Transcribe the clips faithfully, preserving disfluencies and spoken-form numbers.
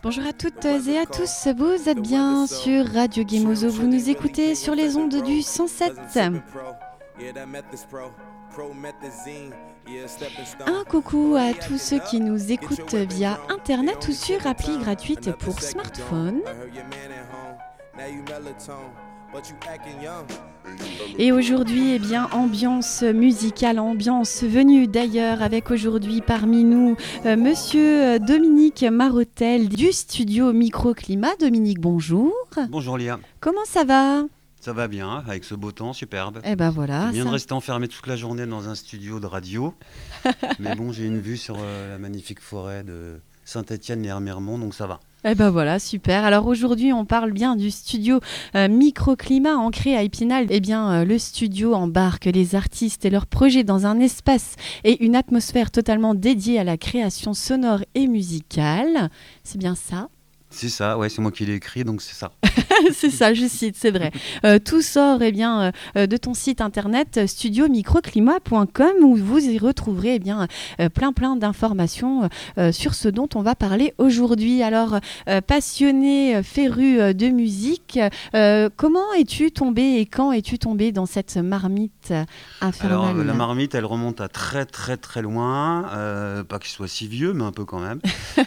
Bonjour à toutes et à tous, vous êtes bien sur Radio Gemozo, vous nous écoutez sur les ondes du cent sept. Un coucou à tous ceux qui nous écoutent via internet ou sur appli gratuite pour smartphone. Et aujourd'hui, eh bien, ambiance musicale, ambiance venue d'ailleurs, avec aujourd'hui parmi nous euh, Monsieur Dominique Marotel du studio Microclimat. Dominique, bonjour. Bonjour Lia. Comment ça va ? Ça va bien, avec ce beau temps, superbe. Eh ben voilà. Je viens ça... de rester enfermé toute la journée dans un studio de radio. Mais bon, j'ai une vue sur euh, la magnifique forêt de Saint-Étienne-les-Hermiermont, donc ça va. Eh ben voilà, super. Alors aujourd'hui, on parle bien du studio euh, Microclimat ancré à Épinal. Eh bien, euh, le studio embarque les artistes et leurs projets dans un espace et une atmosphère totalement dédiée à la création sonore et musicale. C'est bien ça ? C'est ça, ouais, c'est moi qui l'ai écrit, donc c'est ça. C'est ça, je cite, c'est vrai. Euh, tout sort eh bien, euh, de ton site internet euh, studio microclimat point com où vous y retrouverez eh bien, euh, plein plein d'informations euh, sur ce dont on va parler aujourd'hui. Alors, euh, passionné, euh, féru euh, de musique, euh, comment es-tu tombé et quand es-tu tombé dans cette marmite infernale ? Alors, euh, la marmite, elle remonte à très très très loin. Euh, pas qu'il soit si vieux, mais un peu quand même.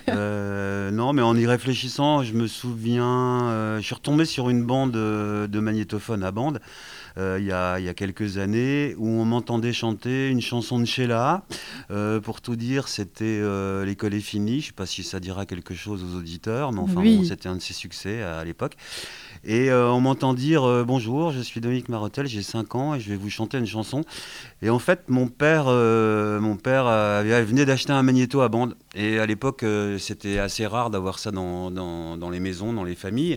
euh, non, mais en y réfléchissant, je me souviens, euh, je suis retombé sur une bande euh, de magnétophone à bande euh, il y a, y a quelques années où on m'entendait chanter une chanson de Sheila. Euh, pour tout dire, c'était euh, L'école est finie. Je ne sais pas si ça dira quelque chose aux auditeurs, mais enfin Oui. bon, c'était un de ses succès à, à l'époque. Et euh, on m'entend dire euh, bonjour, je suis Dominique Marotel, j'ai cinq ans et je vais vous chanter une chanson. Et en fait, mon père, euh, mon père avait, venait d'acheter un magnéto à bande. Et à l'époque, euh, c'était assez rare d'avoir ça dans, dans, dans les maisons, dans les familles.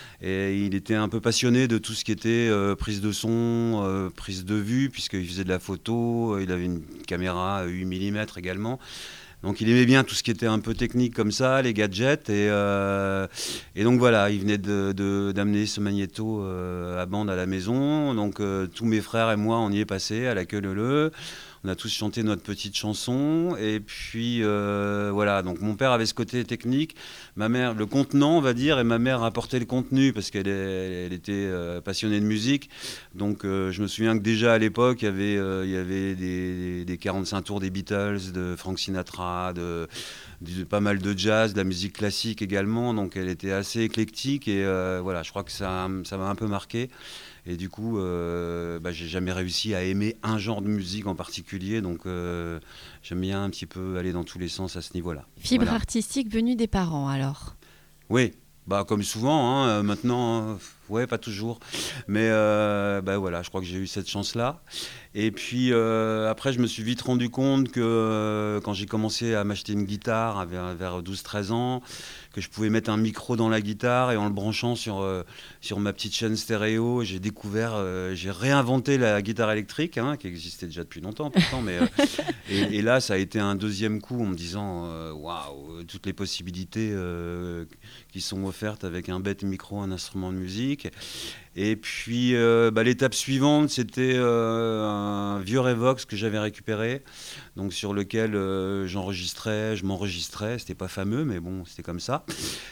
Et il était un peu passionné de tout ce qui était euh, prise de son, euh, prise de vue, puisqu'il faisait de la photo, il avait une caméra huit millimètres également. Donc il aimait bien tout ce qui était un peu technique comme ça, les gadgets. Et, euh, et donc voilà, il venait de, de, d'amener ce magnéto euh, à bande à la maison. Donc euh, tous mes frères et moi, on y est passé à la queue leu-leu. On a tous chanté notre petite chanson. Et puis euh, voilà, donc mon père avait ce côté technique, ma mère le contenant, on va dire, et ma mère apportait le contenu parce qu'elle est, elle était euh, passionnée de musique. Donc euh, je me souviens que déjà à l'époque, il y avait, euh, il y avait des, des quarante-cinq tours des Beatles, de Frank Sinatra, de, de pas mal de jazz, de la musique classique également. Donc elle était assez éclectique et euh, voilà, je crois que ça, ça m'a un peu marqué. Et du coup, euh, bah, j'ai jamais réussi à aimer un genre de musique en particulier, donc euh, j'aime bien un petit peu aller dans tous les sens à ce niveau-là. Fibre Voilà. artistique venue des parents alors ? Oui, bah, comme souvent, hein, maintenant, euh, ouais, pas toujours. Mais euh, bah, voilà, je crois que j'ai eu cette chance-là. Et puis euh, après, je me suis vite rendu compte que euh, quand j'ai commencé à m'acheter une guitare vers, vers douze treize ans, que je pouvais mettre un micro dans la guitare et en le branchant sur, euh, sur ma petite chaîne stéréo, j'ai découvert, euh, j'ai réinventé la guitare électrique, hein, qui existait déjà depuis longtemps pourtant, mais euh, et, et là ça a été un deuxième coup en me disant euh, waouh, toutes les possibilités euh, qui sont offertes avec un bête micro, un instrument de musique. Et puis euh, bah, l'étape suivante, c'était euh, un vieux Revox que j'avais récupéré, donc sur lequel euh, j'enregistrais, je m'enregistrais, c'était pas fameux, mais bon, c'était comme ça.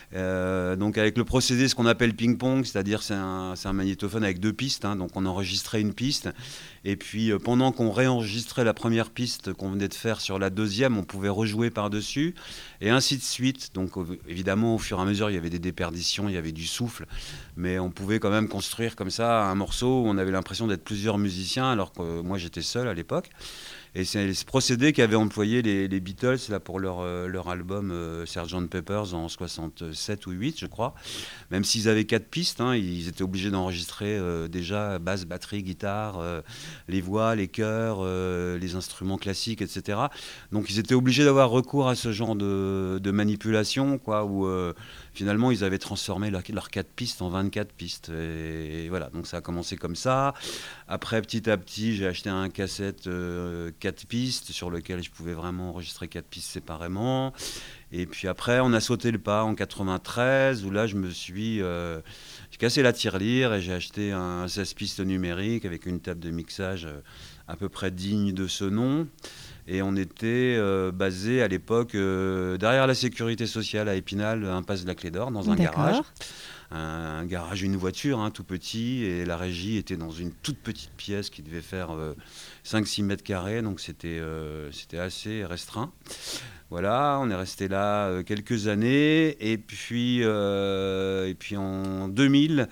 Euh, donc avec le procédé, ce qu'on appelle ping-pong, c'est-à-dire c'est un, c'est un magnétophone avec deux pistes, hein, donc on enregistrait une piste, et puis euh, pendant qu'on réenregistrait la première piste qu'on venait de faire sur la deuxième, on pouvait rejouer par-dessus, et ainsi de suite. Donc évidemment, au fur et à mesure, il y avait des déperditions, il y avait du souffle, mais on pouvait quand même construire comme ça un morceau où on avait l'impression d'être plusieurs musiciens, alors que euh, moi j'étais seul à l'époque. Et c'est ce procédé qu'avaient employé les, les Beatles là, pour leur, euh, leur album euh, sergeant Pepper's en soixante-sept ou huit, je crois. Même s'ils avaient quatre pistes, hein, ils étaient obligés d'enregistrer euh, déjà basse, batterie, guitare, euh, les voix, les chœurs, euh, les instruments classiques, et cetera. Donc ils étaient obligés d'avoir recours à ce genre de, de manipulation, quoi, où euh, finalement ils avaient transformé leurs leur quatre pistes en vingt-quatre pistes. Et, et voilà, donc ça a commencé comme ça. Après, petit à petit, j'ai acheté un cassette euh, quatre pistes sur lequel je pouvais vraiment enregistrer quatre pistes séparément. Et puis après, on a sauté le pas en quatre-vingt-treize, où là, je me suis... Euh, j'ai cassé la tirelire et j'ai acheté un seize pistes numérique avec une table de mixage euh, à peu près digne de ce nom. Et on était euh, basé à l'époque euh, derrière la sécurité sociale à Épinal, impasse de la Clé d'Or, dans un D'accord. garage. Un, un garage, une voiture, hein, tout petit. Et la régie était dans une toute petite pièce qui devait faire euh, cinq six mètres carrés. Donc c'était, euh, c'était assez restreint. Voilà, on est resté là euh, quelques années. Et puis, euh, et puis en deux mille,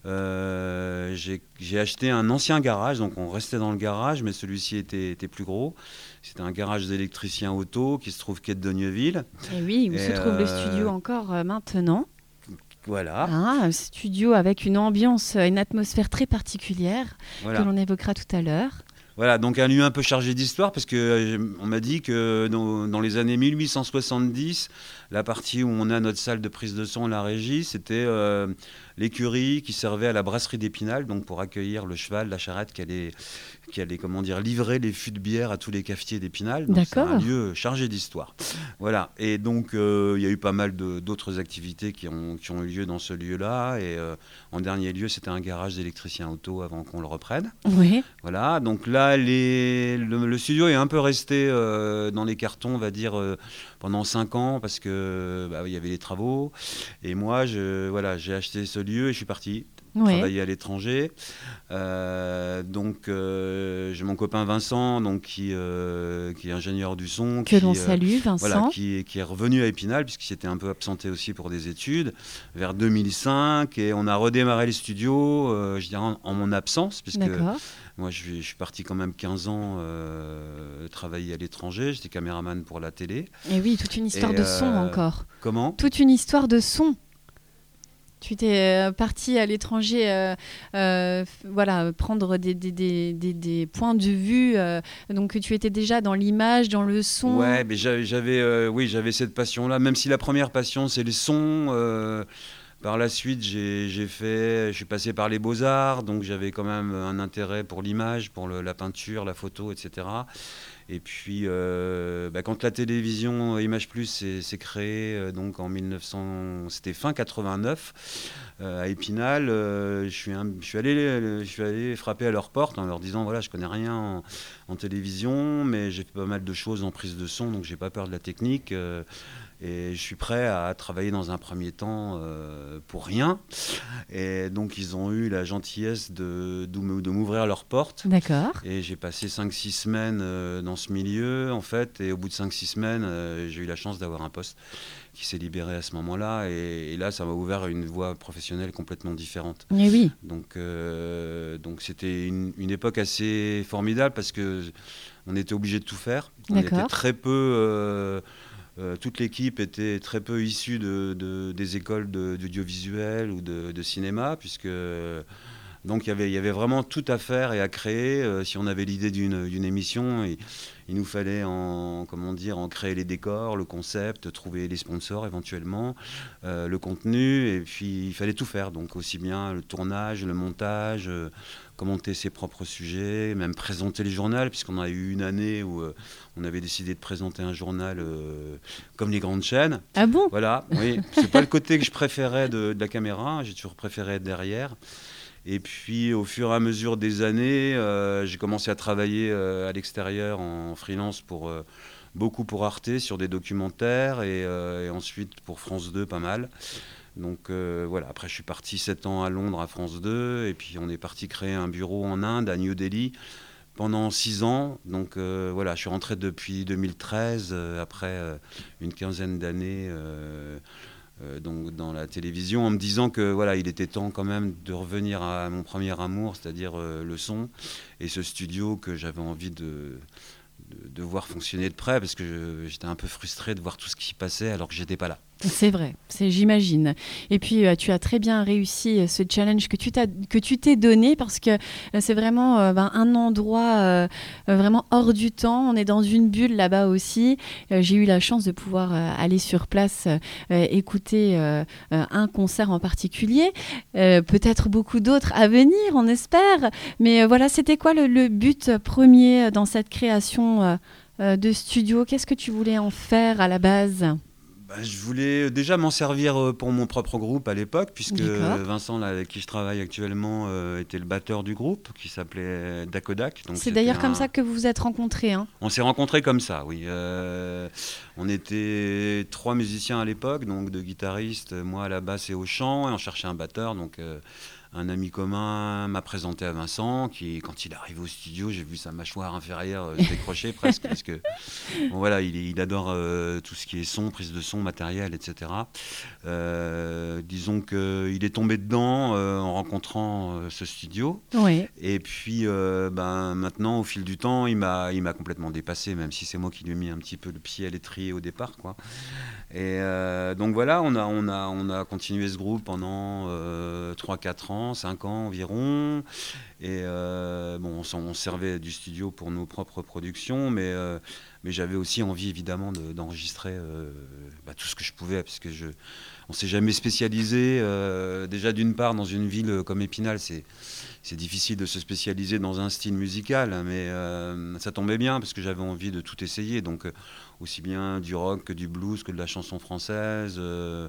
euh, j'ai, j'ai acheté un ancien garage. Donc on restait dans le garage, mais celui-ci était, était plus gros. C'était un garage d'électricien auto qui se trouve quai de Dogneuville. Et oui, où Et se trouve euh, le studio encore euh, maintenant. Voilà. Ah, un studio avec une ambiance, une atmosphère très particulière Voilà. que l'on évoquera tout à l'heure. Voilà, donc un lieu un peu chargé d'histoire parce que euh, on m'a dit que dans, dans les années mille huit cent soixante-dix, la partie où on a notre salle de prise de son, la régie, c'était euh, l'écurie qui servait à la brasserie d'Épinal, donc pour accueillir le cheval, la charrette qui allait, qui allait comment dire, livrer les fûts de bière à tous les cafetiers d'Épinal. Donc c'est un lieu chargé d'histoire. Voilà, et donc euh, il y a eu pas mal de, d'autres activités qui ont, qui ont eu lieu dans ce lieu-là. Et euh, en dernier lieu, c'était un garage d'électricien auto avant qu'on le reprenne. Oui. Voilà, donc là, les, le, le studio est un peu resté euh, dans les cartons, on va dire, euh, pendant cinq ans, parce que bah, il y avait les travaux. Et moi, je, voilà, j'ai acheté ce lieu et je suis parti Ouais. travailler à l'étranger. Euh, donc, euh, j'ai mon copain Vincent, donc, qui, euh, qui est ingénieur du son. Que qui, l'on euh, salue, Vincent. Voilà, qui, qui est revenu à Épinal, puisqu'il s'était un peu absenté aussi pour des études, vers deux mille cinq. Et on a redémarré les studios, euh, je dirais, en, en mon absence, puisque D'accord. moi, je, je suis parti quand même quinze ans euh, travailler à l'étranger. J'étais caméraman pour la télé. Et oui, toute une histoire Et, de son euh, encore. Comment ? Toute une histoire de son. Tu t'es euh, parti à l'étranger, euh, euh, f- voilà, prendre des, des, des, des, des points de vue. euh, donc tu étais déjà dans l'image, dans le son. Ouais, mais j'avais, j'avais, euh, oui, j'avais cette passion-là. Même si la première passion, c'est le son. euh, par la suite, j'ai, j'ai fait, je suis passé par les Beaux-Arts, donc j'avais quand même un intérêt pour l'image, pour le- la peinture, la photo, et cetera. Et puis, euh, bah, quand la télévision Image Plus s'est, s'est créée, euh, donc en mille neuf cents, c'était fin quatre-vingt-neuf, euh, à Épinal, euh, je, suis un- je, suis allé, je suis allé frapper à leur porte en leur disant, voilà, je connais rien en, en télévision, mais j'ai fait pas mal de choses en prise de son, donc j'ai pas peur de la technique. euh, et je suis prêt à travailler dans un premier temps euh, pour rien. Et donc, ils ont eu la gentillesse de, de m'ou- de m'ouvrir leurs portes. D'accord. Et j'ai passé cinq six semaines euh, dans ce milieu, en fait. Et au bout de cinq six semaines, euh, j'ai eu la chance d'avoir un poste qui s'est libéré à ce moment-là. Et, et là, ça m'a ouvert une voie professionnelle complètement différente. Et oui. Donc, euh, donc c'était une, une époque assez formidable parce que on était obligé de tout faire. On D'accord. était très peu... euh, euh, toute l'équipe était très peu issue de, de- des écoles de- d'audiovisuel ou de, de cinéma, puisque donc il y avait, il y avait vraiment tout à faire et à créer. Euh, si on avait l'idée d'une, d'une émission, il, il nous fallait en, comment dire, en créer les décors, le concept, trouver les sponsors éventuellement, euh, le contenu, et puis il fallait tout faire. Donc aussi bien le tournage, le montage, euh, commenter ses propres sujets, même présenter les journaux, puisqu'on a eu une année où euh, on avait décidé de présenter un journal euh, comme les grandes chaînes. Ah bon ? Voilà, oui, c'est pas le côté que je préférais de, de la caméra, j'ai toujours préféré être derrière. Et puis au fur et à mesure des années, euh, j'ai commencé à travailler euh, à l'extérieur en freelance pour euh, beaucoup pour Arte sur des documentaires et, euh, et ensuite pour France deux pas mal. Donc euh, voilà, après je suis parti sept ans à Londres à France deux et puis on est parti créer un bureau en Inde à New Delhi pendant six ans. Donc euh, voilà, je suis rentré depuis deux mille treize euh, après euh, une quinzaine d'années euh, euh, donc dans la télévision en me disant que voilà, il était temps quand même de revenir à mon premier amour, c'est-à-dire euh, le son et ce studio que j'avais envie de de, de voir fonctionner de près parce que je, j'étais un peu frustré de voir tout ce qui passait alors que j'étais pas là. C'est vrai, c'est, j'imagine. Et puis, euh, tu as très bien réussi euh, ce challenge que tu, t'as, que tu t'es donné parce que euh, c'est vraiment euh, ben, un endroit euh, euh, vraiment hors du temps. On est dans une bulle là-bas aussi. Euh, j'ai eu la chance de pouvoir euh, aller sur place, euh, écouter euh, euh, un concert en particulier. Euh, peut-être beaucoup d'autres à venir, on espère. Mais euh, voilà, c'était quoi le, le but premier dans cette création euh, euh, de studio ? Qu'est-ce que tu voulais en faire à la base ? Bah, je voulais déjà m'en servir pour mon propre groupe à l'époque, puisque D'accord. Vincent, là, avec qui je travaille actuellement, euh, était le batteur du groupe, qui s'appelait Dakodak. Donc C'est c'était d'ailleurs comme un... ça que vous vous êtes rencontrés, hein. On s'est rencontrés comme ça, oui. Euh, on était trois musiciens à l'époque, donc deux guitaristes, moi à la basse et au chant, et on cherchait un batteur, donc... Euh, un ami commun m'a présenté à Vincent, qui, quand il arrive au studio, j'ai vu sa mâchoire inférieure euh, se décrocher presque, parce que bon, voilà, il, il adore euh, tout ce qui est son, prise de son, matériel, et cetera. Euh, disons qu'il est tombé dedans euh, en rencontrant euh, ce studio. Oui. Et puis euh, ben, maintenant, au fil du temps, il m'a, il m'a complètement dépassé, même si c'est moi qui lui ai mis un petit peu le pied à l'étrier au départ, quoi. Et euh, donc voilà, on a, on, a, on a continué ce groupe pendant euh, trois quatre ans, cinq ans environ. Et euh, bon, on, s'en- on servait du studio pour nos propres productions, mais, euh, mais j'avais aussi envie évidemment de- d'enregistrer euh, bah, tout ce que je pouvais, parce que je, on s'est jamais spécialisé. Euh, déjà d'une part, dans une ville comme Épinal, c'est c'est difficile de se spécialiser dans un style musical, mais euh, ça tombait bien parce que j'avais envie de tout essayer. Donc euh, aussi bien du rock que du blues, que de la chanson française, euh,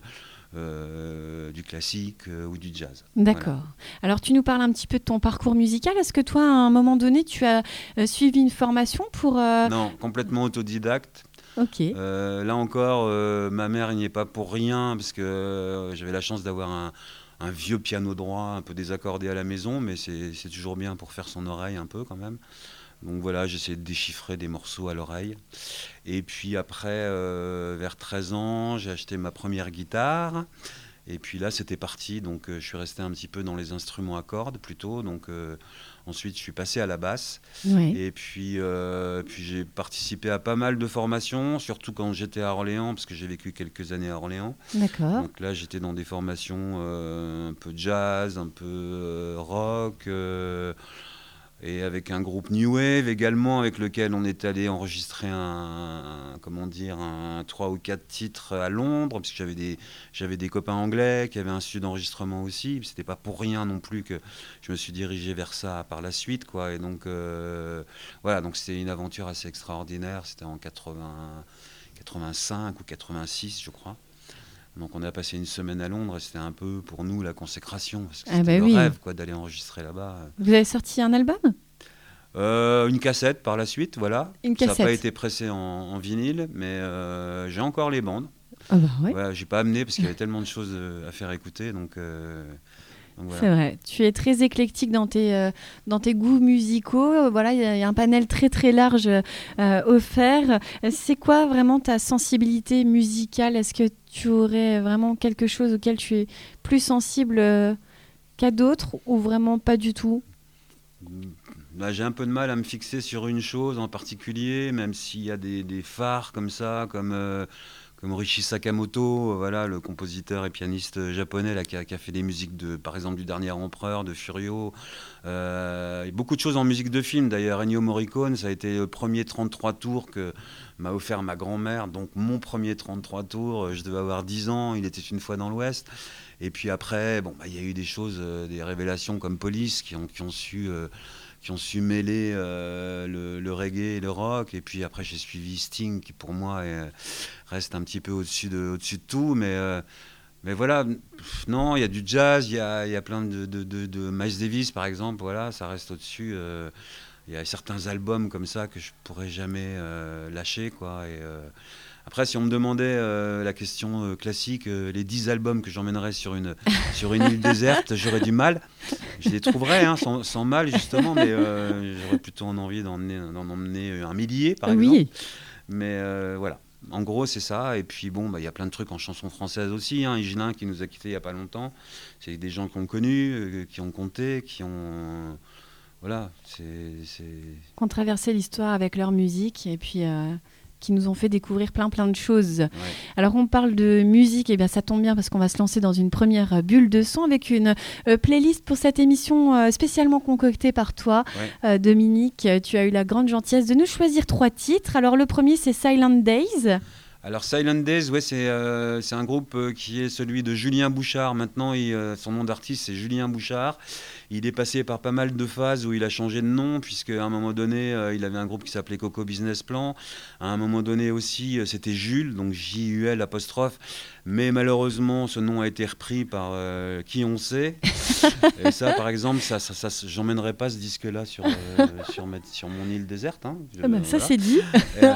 euh, du classique euh, ou du jazz. D'accord. Voilà. Alors, tu nous parles un petit peu de ton parcours musical. Est-ce que toi, à un moment donné, tu as euh, suivi une formation pour... euh, Non, complètement autodidacte. Ok. Euh, là encore, euh, ma mère n'y est pas pour rien, parce que euh, j'avais la chance d'avoir un, un vieux piano droit un peu désaccordé à la maison, mais c'est c'est toujours bien pour faire son oreille un peu quand même. Donc voilà, j'essayais de déchiffrer des morceaux à l'oreille. Et puis après, euh, vers treize ans, j'ai acheté ma première guitare. Et puis là, c'était parti. Donc euh, je suis resté un petit peu dans les instruments à cordes plutôt. Donc euh, ensuite, je suis passé à la basse. Oui. Et puis, euh, puis j'ai participé à pas mal de formations, surtout quand j'étais à Orléans, parce que j'ai vécu quelques années à Orléans. D'accord. Donc là, j'étais dans des formations euh, un peu jazz, un peu euh, rock. Euh, et avec un groupe New Wave également, avec lequel on est allé enregistrer un, un- comment dire, un trois ou quatre titres à Londres, parce que j'avais des, j'avais des copains anglais qui avaient un studio d'enregistrement aussi. C'était pas pour rien non plus que je me suis dirigé vers ça par la suite, quoi. Et donc euh, voilà, donc c'était une aventure assez extraordinaire. C'était en quatre-vingts, quatre-vingt-cinq ou quatre-vingt-six, je crois. Donc on a passé une semaine à Londres et c'était un peu pour nous la consécration, parce que Ah c'était bah le oui. rêve, quoi, d'aller enregistrer là-bas. Vous avez sorti un album? Euh, une cassette par la suite, voilà. Une Ça n'a pas cassette. été pressé en, en vinyle, mais euh, j'ai encore les bandes. Ah bah ouais. Voilà, j'ai pas amené parce qu'il y avait tellement de choses euh, à faire écouter, donc, euh, donc C'est voilà. vrai. Tu es très éclectique dans tes, euh, dans tes goûts musicaux. Euh, Voilà, il y, a il y a un panel très très large euh, offert. Euh, C'est quoi vraiment ta sensibilité musicale? Est-ce que tu aurais vraiment quelque chose auquel tu es plus sensible euh, qu'à d'autres ou vraiment pas du tout? Bah, j'ai un peu de mal à me fixer sur une chose en particulier, même s'il y a des, des phares comme ça, comme, euh, comme Rishi Sakamoto, euh, voilà, le compositeur et pianiste japonais là, qui, a, qui a fait des musiques, de, par exemple, du Dernier Empereur, de Furio. Euh, et beaucoup de choses en musique de film, d'ailleurs. Ennio Morricone, ça a été le premier trente-trois tours que m'a offert ma grand-mère, donc mon premier trente-trois tours. Je devais avoir dix ans, il était une fois dans l'Ouest. Et puis après, bon, bah, il y a eu des choses, euh, des révélations comme Police qui ont, qui ont su... Euh, qui ont su mêler euh, le, le reggae et le rock. Et puis après, j'ai suivi Sting, qui pour moi est, reste un petit peu au-dessus de, au-dessus de tout. Mais, euh, mais voilà, pff, non, il y a du jazz, il y a, il y a plein de, de, de, de Miles Davis, par exemple, voilà, ça reste au-dessus. Euh, il y a certains albums comme ça que je pourrais jamais euh, lâcher, quoi. Et, euh, après, si on me demandait euh, la question euh, classique, euh, les dix albums que j'emmènerais sur une, sur une île déserte, j'aurais du mal. Je les trouverais hein, sans, sans mal, justement, mais euh, j'aurais plutôt envie d'en emmener, d'en emmener un millier, par exemple. Oui. Mais euh, voilà, en gros, c'est ça. Et puis, bon, bah, y a plein de trucs en chanson française aussi. Hein. Higelin, qui nous a quittés il n'y a pas longtemps. C'est des gens qui ont connu, euh, qui ont compté, qui ont... Voilà, c'est... c'est... Qui ont traversé l'histoire avec leur musique et puis euh, qui nous ont fait découvrir plein plein de choses. Ouais. Alors on parle de musique, et bien ça tombe bien parce qu'on va se lancer dans une première bulle de son avec une euh, playlist pour cette émission euh, spécialement concoctée par toi, Ouais. euh, Dominique. Tu as eu la grande gentillesse de nous choisir trois titres. Alors le premier c'est Silent Days. Alors Silent Days, ouais, c'est, euh, c'est un groupe euh, qui est celui de Julien Bouchard. Maintenant, il, euh, son nom d'artiste, c'est Julien Bouchard. Il est passé par pas mal de phases où il a changé de nom, puisqu'à un moment donné, euh, il avait un groupe qui s'appelait Coco Business Plan. À un moment donné aussi, euh, c'était Jules, donc J U L apostrophe. Mais malheureusement, ce nom a été repris par euh, qui on sait. Et ça, par exemple, ça, ça, ça, j'emmènerai pas ce disque-là sur, euh, sur, ma, sur mon île déserte. Hein. Je, ah bah, ça, voilà. c'est dit.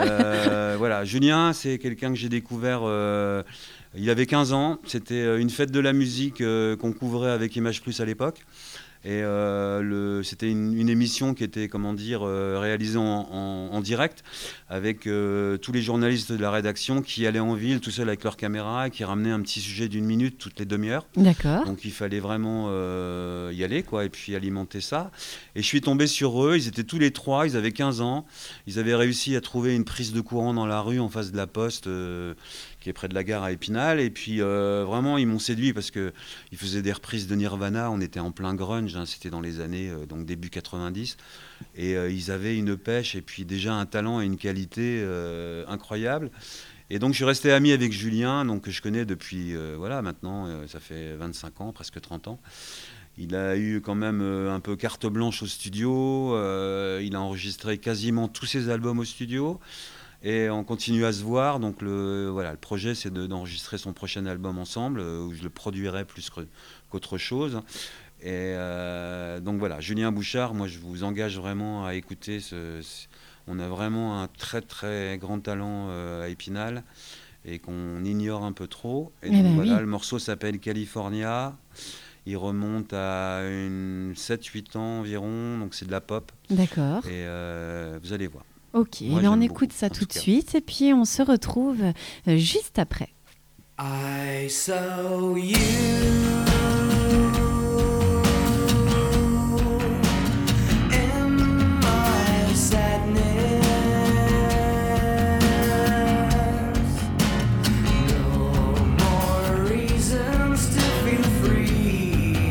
euh, voilà, Julien, c'est quelqu'un que j'ai découvert... Euh, il avait quinze ans. C'était une fête de la musique euh, qu'on couvrait avec Image Plus à l'époque. Et euh, le, c'était une, une émission qui était, comment dire, euh, réalisée en, en, en direct avec euh, tous les journalistes de la rédaction qui allaient en ville tout seuls avec leur caméra et qui ramenaient un petit sujet d'une minute toutes les demi-heures. D'accord. Donc il fallait vraiment euh, y aller, quoi, et puis alimenter ça. Et je suis tombé sur eux, ils étaient tous les trois, ils avaient quinze ans. Ils avaient réussi à trouver une prise de courant dans la rue en face de la Poste, euh, qui est près de la gare à Épinal. Et puis euh, vraiment, ils m'ont séduit parce qu'ils faisaient des reprises de Nirvana. On était en plein grunge, hein, c'était dans les années euh, donc début quatre-vingt-dix. Et euh, ils avaient une pêche et puis déjà un talent et une qualité euh, incroyables. Et donc je suis resté ami avec Julien, donc, que je connais depuis, euh, voilà, maintenant, euh, ça fait vingt-cinq ans, presque trente ans. Il a eu quand même euh, un peu carte blanche au studio, euh, il a enregistré quasiment tous ses albums au studio, et on continue à se voir. Donc le, voilà, le projet, c'est de, d'enregistrer son prochain album ensemble, euh, où je le produirai plus que, qu'autre chose. Et euh, donc voilà, Julien Bouchard, moi je vous engage vraiment à écouter ce... ce on a vraiment un très très grand talent euh, à Épinal et qu'on ignore un peu trop. Et donc, ben voilà, oui. le morceau s'appelle California. Il remonte à une sept huit ans environ, donc c'est de la pop. D'accord. Et euh, vous allez voir. Ok, Moi, ben on j'aime écoute beaucoup, ça en tout tout de cas. suite et puis on se retrouve euh, juste après. I saw you in my sadness. No more reasons to feel free.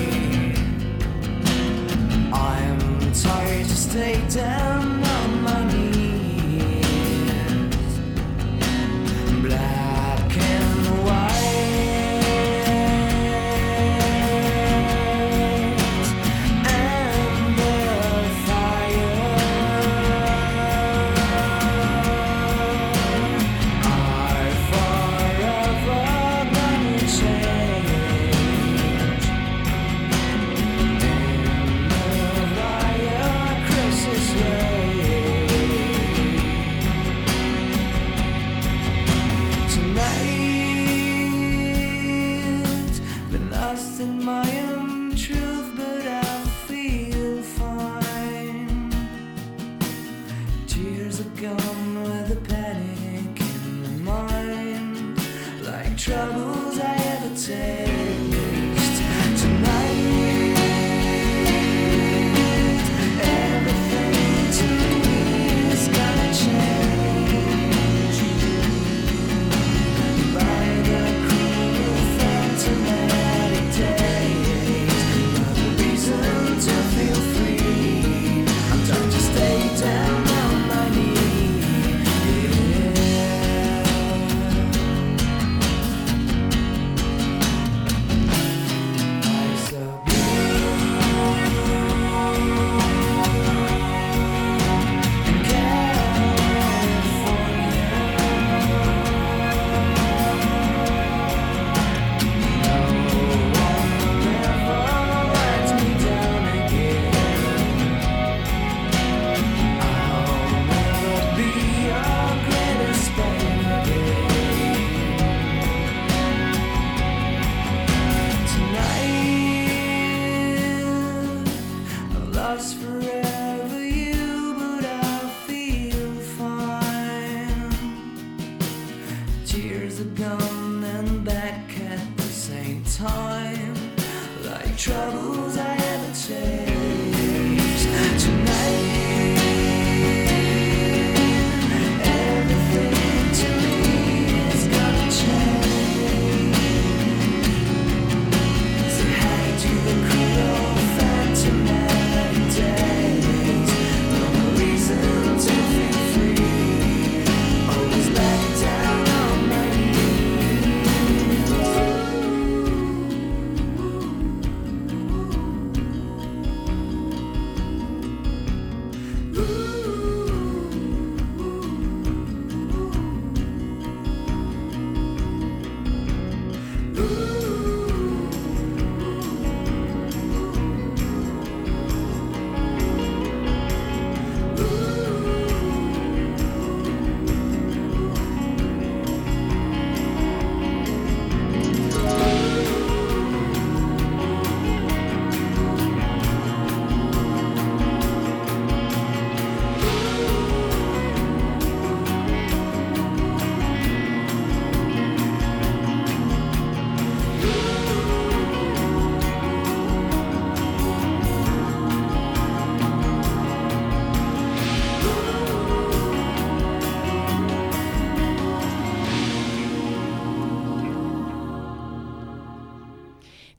I'm tired to stay down on my knees. Black and white, and the fire are forever gonna change. In the fire crisis way. Tonight, been lost in my own truth, but I feel fine. Tears are gone with the panic in my mind, like troubles I ever taste. Tonight, everything to me is gonna change. By the cruel phantomatic days, another reason to feel free. I'm trying to stay down on my knees. I saw you in lost forever you, but I feel fine. Tears are gone and back at the same time, like troubles I ever chased. Tonight, everything to me is gonna change. Say hi to the cruel phantomatic day.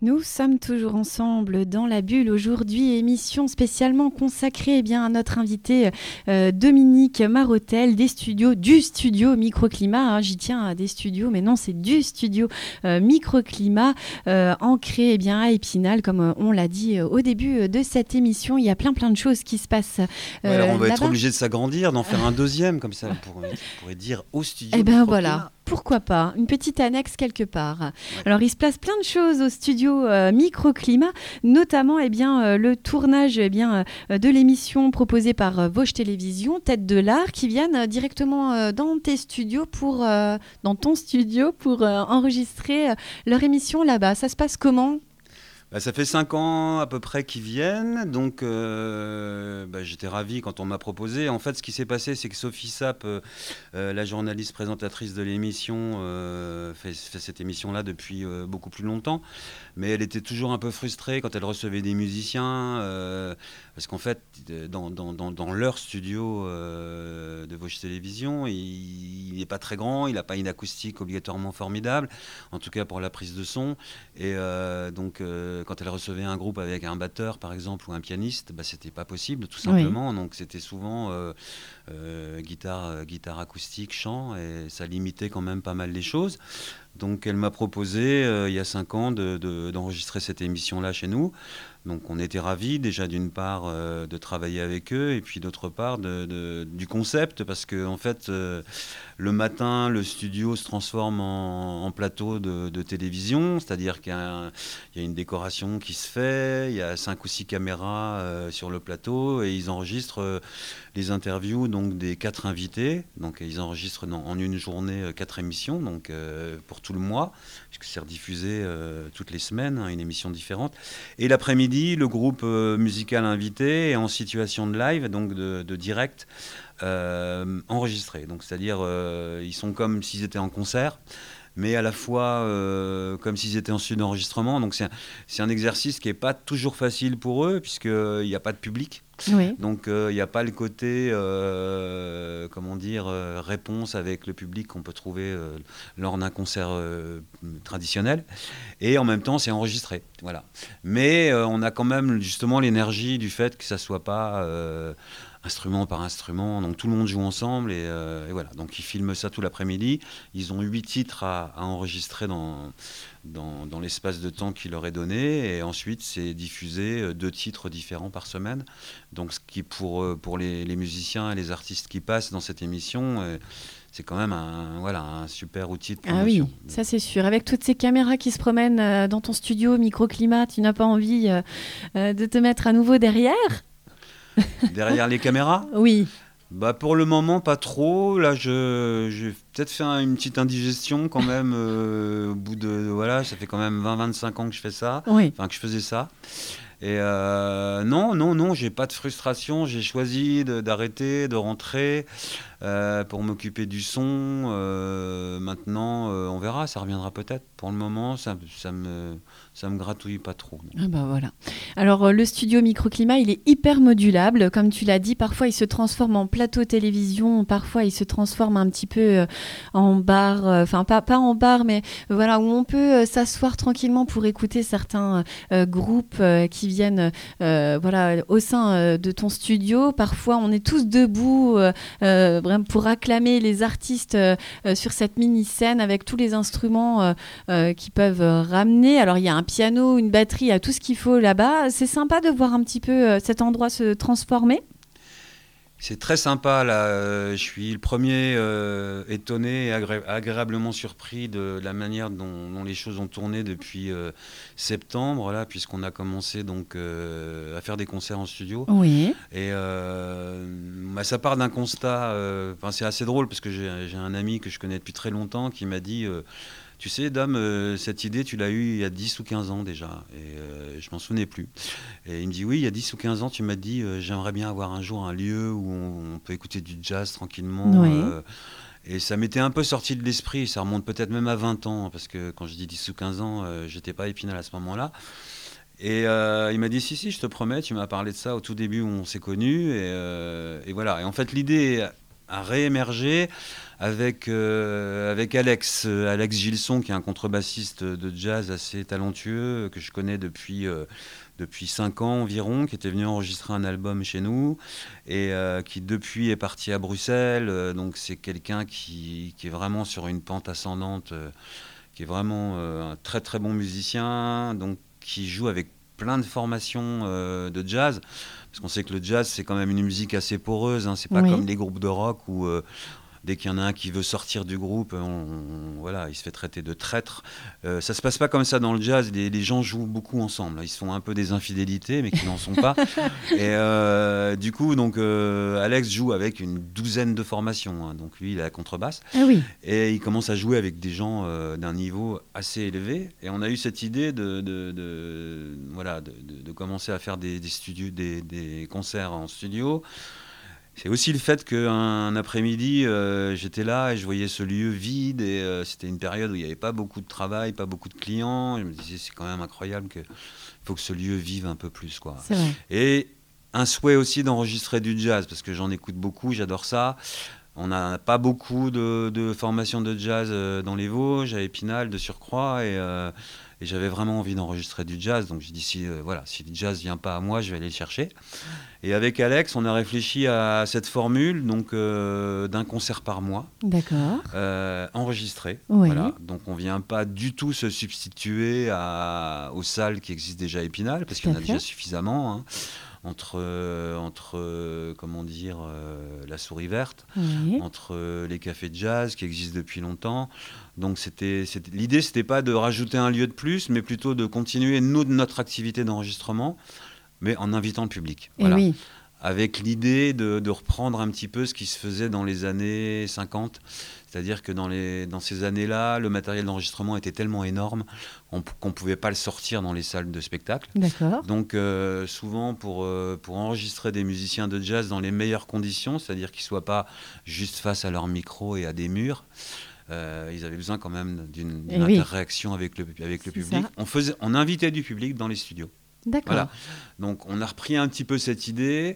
Nous sommes toujours ensemble dans la bulle aujourd'hui, émission spécialement consacrée eh bien, à notre invité euh, Dominique Marotel des studios, du studio Microclimat. Hein, j'y tiens à des studios, mais non, c'est du studio euh, Microclimat, euh, ancré eh bien, à Épinal, comme euh, on l'a dit euh, au début de cette émission. Il y a plein plein de choses qui se passent. Euh, ouais, alors on va là-bas. être obligé de s'agrandir, d'en faire un deuxième, comme ça, on pourrait, on pourrait dire au studio. Eh bien Microclimat. voilà. Pourquoi pas, une petite annexe quelque part. Ouais. Alors il se passe plein de choses au studio euh, Microclimat, notamment eh bien, euh, le tournage eh bien, euh, de l'émission proposée par euh, Vosges Télévisions, Tête de l'Art, qui viennent euh, directement euh, dans tes studios pour, euh, dans ton studio pour euh, enregistrer euh, leur émission là-bas. Ça se passe comment ? Bah, ça fait cinq ans à peu près qu'ils viennent, donc euh, bah, j'étais ravi quand on m'a proposé. En fait, ce qui s'est passé, c'est que Sophie Sapp, euh, euh, la journaliste présentatrice de l'émission, euh, fait, fait cette émission-là depuis euh, beaucoup plus longtemps, mais elle était toujours un peu frustrée quand elle recevait des musiciens, euh, parce qu'en fait, dans, dans, dans, dans leur studio euh, de Vosges Télévisions, il n'est pas très grand, il n'a pas une acoustique obligatoirement formidable, en tout cas pour la prise de son, et euh, donc... Euh, quand elle recevait un groupe avec un batteur par exemple ou un pianiste, bah, c'était pas possible tout simplement. Oui. Donc c'était souvent euh, euh, guitare, euh, guitare acoustique, chant, et ça limitait quand même pas mal les choses. Donc elle m'a proposé euh, il y a cinq ans de, de, d'enregistrer cette émission-là chez nous. Donc on était ravis déjà d'une part euh, de travailler avec eux et puis d'autre part de, de, du concept, parce que en fait euh, le matin le studio se transforme en, en plateau de, de télévision, c'est-à-dire qu'il y a, un, il y a une décoration qui se fait, il y a cinq ou six caméras euh, sur le plateau et ils enregistrent euh, les interviews donc des quatre invités. Donc ils enregistrent dans, en une journée euh, quatre émissions, donc euh, pour tout le mois, puisque c'est rediffusé euh, toutes les semaines, hein, une émission différente. Et l'après-midi, le groupe euh, musical invité est en situation de live, donc de, de direct, euh, enregistré. Donc, c'est-à-dire, euh, ils sont comme s'ils étaient en concert, mais à la fois euh, comme s'ils étaient en studio d'enregistrement. Donc, c'est un, c'est un exercice qui n'est pas toujours facile pour eux, puisqu'il n'y a pas de public. Oui. Donc il euh, n'y a pas le côté, euh, comment dire, euh, réponse avec le public qu'on peut trouver euh, lors d'un concert euh, traditionnel. Et en même temps, c'est enregistré. Voilà. Mais euh, on a quand même justement l'énergie du fait que ça ne soit pas euh, instrument par instrument. Donc tout le monde joue ensemble. Et, euh, et voilà. Donc ils filment ça tout l'après-midi. Ils ont huit titres à, à enregistrer dans... Dans, dans l'espace de temps qui leur est donné, et ensuite c'est diffusé deux titres différents par semaine. Donc ce qui pour, pour les, les musiciens et les artistes qui passent dans cette émission, euh, c'est quand même un, voilà, un super outil de promotion. Ah oui, ça c'est sûr. Avec toutes ces caméras qui se promènent euh, dans ton studio Microclimat, tu n'as pas envie euh, euh, de te mettre à nouveau derrière ? Derrière les caméras ? Oui. Bah pour le moment, pas trop. Là, je, j'ai peut-être fait un, une petite indigestion quand même. Euh, au bout de, voilà, ça fait quand même vingt à vingt-cinq ans que je fais ça. Oui. Enfin, que je faisais ça. Et euh, non, non, non, j'ai pas de frustration. J'ai choisi de, d'arrêter, de rentrer euh, pour m'occuper du son. Euh, maintenant, euh, on verra, ça reviendra peut-être. Pour le moment, ça, ça me... ça me gratouille pas trop. Ah bah voilà. Alors euh, le studio Microclimat, il est hyper modulable, comme tu l'as dit. Parfois, il se transforme en plateau télévision. Parfois, il se transforme un petit peu euh, en bar. Enfin, euh, pas pas en bar, mais euh, voilà, où on peut euh, s'asseoir tranquillement pour écouter certains euh, groupes euh, qui viennent, euh, voilà, au sein euh, de ton studio. Parfois, on est tous debout euh, euh, pour acclamer les artistes euh, euh, sur cette mini scène avec tous les instruments euh, euh, qu'ils peuvent euh, ramener. Alors, il y a un piano, une batterie, à tout ce qu'il faut là-bas. C'est sympa de voir un petit peu euh, cet endroit se transformer. C'est très sympa là. Euh, je suis le premier euh, étonné et agré- agréablement surpris de la manière dont, dont les choses ont tourné depuis euh, septembre là, puisqu'on a commencé donc euh, à faire des concerts en studio. Oui. Et euh, bah, ça part d'un constat. Euh, c'est assez drôle parce que j'ai, j'ai un ami que je connais depuis très longtemps qui m'a dit. Euh, Tu sais, Dame, euh, cette idée, tu l'as eue il y a dix ou quinze ans déjà, et euh, je m'en souvenais plus. Et il me dit, oui, il y a dix ou quinze ans, tu m'as dit, euh, j'aimerais bien avoir un jour un lieu où on, on peut écouter du jazz tranquillement. Oui. Euh, et ça m'était un peu sorti de l'esprit, ça remonte peut-être même à vingt ans, parce que quand je dis dix ou quinze ans, euh, j'étais pas à Épinal à ce moment-là. Et euh, il m'a dit, si, si, je te promets, tu m'as parlé de ça au tout début où on s'est connus, et, euh, et voilà. Et en fait, l'idée a réémergé avec, euh, avec Alex, euh, Alex Gilson, qui est un contrebassiste de jazz assez talentueux, que je connais depuis, euh, depuis cinq ans environ, qui était venu enregistrer un album chez nous, et euh, qui depuis est parti à Bruxelles. Euh, donc c'est quelqu'un qui, qui est vraiment sur une pente ascendante, euh, qui est vraiment euh, un très très bon musicien, donc qui joue avec plein de formations euh, de jazz, parce qu'on sait que le jazz c'est quand même une musique assez poreuse, hein, c'est pas Oui. comme les groupes de rock où euh, dès qu'il y en a un qui veut sortir du groupe, on, on- voilà, il se fait traiter de traître. Euh, ça se passe pas comme ça dans le jazz. Les, les gens jouent beaucoup ensemble. Ils se font un peu des infidélités, mais qui n'en sont pas. Et euh, du coup, donc euh, Alex joue avec une douzaine de formations. Hein. Donc lui, il a la contrebasse Ah oui, et il commence à jouer avec des gens euh, d'un niveau assez élevé. Et on a eu cette idée de, de, de- voilà, de, de- de commencer à faire des, des studios, des, des concerts en studio. C'est aussi le fait qu'un après-midi, euh, j'étais là et je voyais ce lieu vide et euh, c'était une période où il n'y avait pas beaucoup de travail, pas beaucoup de clients. Je me disais, c'est quand même incroyable qu'il faut que ce lieu vive un peu plus, quoi. c'est vrai. Et un souhait aussi d'enregistrer du jazz, parce que j'en écoute beaucoup, j'adore ça. On n'a pas beaucoup de, de formations de jazz euh, dans les Vosges, à Épinal de surcroît, et, euh, et j'avais vraiment envie d'enregistrer du jazz. Donc j'ai dit, si, euh, voilà, si le jazz vient pas à moi, je vais aller le chercher. Et avec Alex, on a réfléchi à cette formule donc, euh, d'un concert par mois, D'accord. euh, enregistré. Oui. Voilà. Donc on ne vient pas du tout se substituer à, aux salles qui existent déjà à Épinal, parce Tout qu'il y en à a fait. déjà suffisamment. Hein, entre, euh, entre euh, comment dire, euh, la Souris Verte, Oui. entre euh, les cafés de jazz qui existent depuis longtemps. Donc c'était, c'était, l'idée, c'était pas de rajouter un lieu de plus, mais plutôt de continuer nous, notre activité d'enregistrement, mais en invitant le public. Et Voilà. oui. Avec l'idée de, de reprendre un petit peu ce qui se faisait dans les années cinquante. C'est-à-dire que dans, les, dans ces années-là, le matériel d'enregistrement était tellement énorme qu'on ne pouvait pas le sortir dans les salles de spectacle. D'accord. Donc euh, souvent pour, euh, pour enregistrer des musiciens de jazz dans les meilleures conditions, c'est-à-dire qu'ils ne soient pas juste face à leur micro et à des murs, euh, ils avaient besoin quand même d'une, d'une Eh oui. interaction avec le, avec le C'est public. ça. On, faisait, on invitait du public dans les studios. D'accord. Voilà. Donc on a repris un petit peu cette idée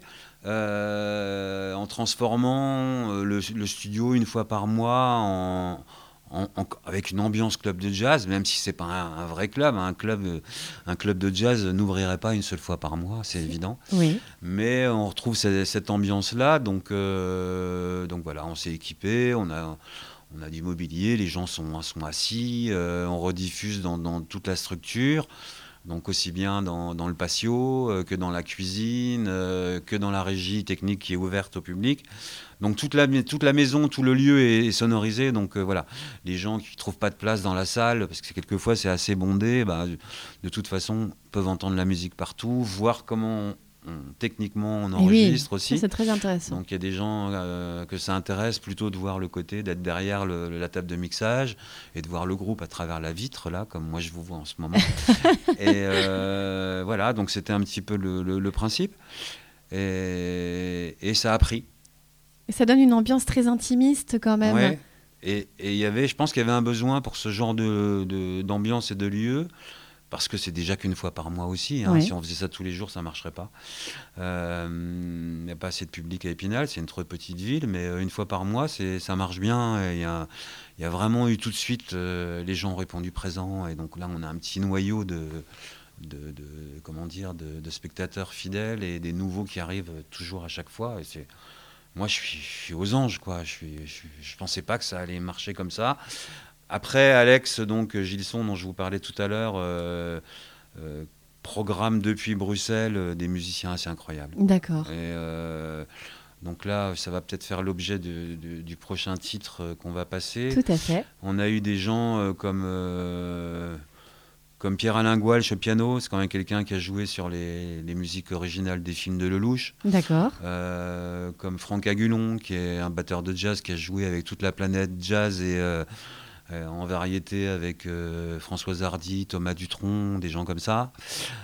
euh, en transformant euh, le, le studio une fois par mois en, en- en- avec une ambiance club de jazz, même si c'est pas un, un vrai club. Un club, euh, un club de jazz n'ouvrirait pas une seule fois par mois, c'est évident. Oui. Mais on retrouve cette, cette ambiance-là. Donc, euh, donc voilà, on s'est équipé, on a, on a du mobilier, les gens sont, sont assis, euh, on rediffuse dans, dans toute la structure. Donc aussi bien dans, dans le patio euh, que dans la cuisine, euh, que dans la régie technique qui est ouverte au public. Donc toute la, toute la maison, tout le lieu est, est sonorisé. Donc euh, voilà, les gens qui ne trouvent pas de place dans la salle, parce que c'est- quelquefois c'est assez bondé, bah, de toute façon peuvent entendre la musique partout, voir comment on- on- techniquement on Et oui, enregistre ça, aussi. c'est très intéressant. Donc il y a des gens euh, que ça intéresse plutôt de voir le côté, d'être derrière le- la table de mixage et de voir le groupe à travers la vitre, là, comme moi je vous vois en ce moment. Et euh, voilà, donc c'était un petit peu le, le- le principe. Et, et ça a pris. Et ça donne une ambiance très intimiste quand même. Ouais. Et et il y avait, je pense qu'il y avait un besoin pour ce genre de, de- d'ambiance et de lieu. Parce que c'est déjà qu'une fois par mois aussi. Hein. Ouais. Si on faisait ça tous les jours, ça ne marcherait pas. Euh, Il n'y a pas assez de public à Épinal, c'est une trop petite ville, mais euh, une fois par mois, c'est, ça marche bien. Il y a, il y a vraiment eu tout de suite, euh, les gens ont répondu présents. Et donc là, on a un petit noyau de, de, de- comment dire, de, de spectateurs fidèles et des nouveaux qui arrivent toujours à chaque fois. Et c'est, moi, je suis, je suis aux anges, quoi. Je ne je, je pensais pas que ça allait marcher comme ça. Après, Alex, donc Gilson, dont je vous parlais tout à l'heure, euh, euh, programme depuis Bruxelles euh, des musiciens assez incroyables. D'accord. Et euh, donc là, ça va peut-être faire l'objet de- de- du prochain titre euh, qu'on va passer. Tout à fait. On a eu des gens euh, comme, euh, comme Pierre-Alain Goualch au piano, c'est quand même quelqu'un qui a joué sur les, les musiques originales des films de Lelouch. D'accord. Euh, comme Franck Agulon, qui est un batteur de jazz qui a joué avec toute la planète jazz et euh, euh, en variété avec euh, Françoise Hardy, Thomas Dutronc, des gens comme ça.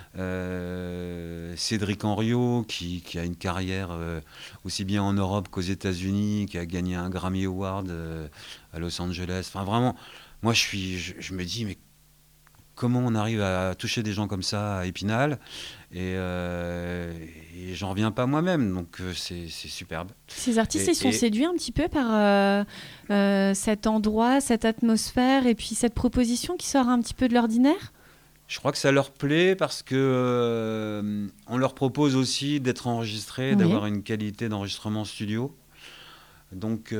Euh, Cédric Henriot, qui, qui a une carrière euh, aussi bien en Europe qu'aux États-Unis, qui a gagné un Grammy Award euh, à Los Angeles. Enfin, vraiment, moi, je, suis, je, je me dis, mais comment on arrive à toucher des gens comme ça à Épinal. Et, euh, et j'en reviens pas moi-même, donc euh, c'est, c'est superbe. Ces artistes, Et- ils sont et- séduits un petit peu par euh, euh, cet endroit, cette atmosphère et puis cette proposition qui sort un petit peu de l'ordinaire. Je crois que ça leur plaît parce que euh, on leur propose aussi d'être enregistrés, Oui. d'avoir une qualité d'enregistrement studio. Donc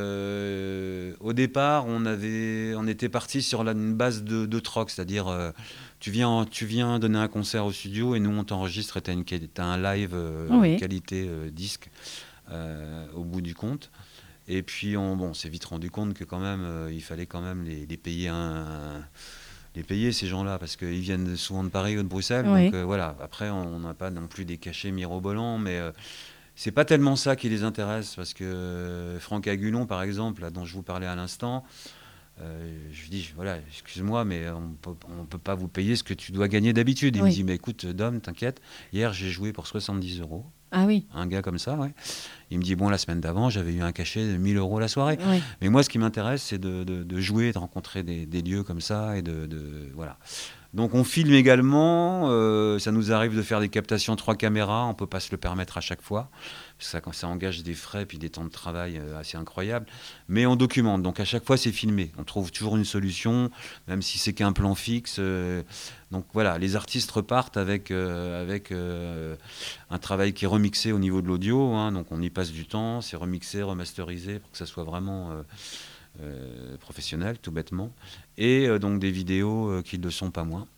euh, au départ, on avait, on était parti sur la, une base de, de troc, c'est-à-dire euh, tu viens, tu viens donner un concert au studio et nous on t'enregistre et t'as une, quali- t'as un live euh, Oui. qualité euh, disque euh, au bout du compte. Et puis on, bon, on s'est vite rendu compte que quand même, euh, il fallait quand même les, les payer un, les payer ces gens-là parce qu'ils viennent souvent de Paris ou de Bruxelles. Oui. Donc euh, voilà. Après, on n'a pas non plus des cachets mirobolants, mais euh, c'est pas tellement ça qui les intéresse parce que euh, Franck Agulon, par exemple, là, dont je vous parlais à l'instant, euh, je lui dis voilà, excuse-moi, mais on peut, on peut pas vous payer ce que tu dois gagner d'habitude. Il Oui. me dit mais écoute, Dom, t'inquiète. Hier, j'ai joué pour soixante-dix euros. Ah oui. Un gars comme ça, ouais. Il me dit bon, la semaine d'avant, j'avais eu un cachet de mille euros la soirée. Oui. Mais moi, ce qui m'intéresse, c'est de, de- de jouer, de rencontrer des, des lieux comme ça. Et de, de- voilà. Donc, on filme également. euh, ça nous arrive de faire des captations trois caméras. On ne peut pas se le permettre à chaque fois. Ça, ça engage des frais puis des temps de travail euh, assez incroyables. Mais on documente. Donc, à chaque fois, c'est filmé. On trouve toujours une solution, même si c'est qu'un plan fixe. euh, donc, voilà, les artistes repartent avec, euh, avec euh, un travail qui est remixé au niveau de l'audio. hein. donc, on y passe du temps. C'est remixé, remasterisé pour que ça soit vraiment... euh, Euh, professionnels, tout bêtement, et euh, donc des vidéos euh, qui ne le sont pas moins.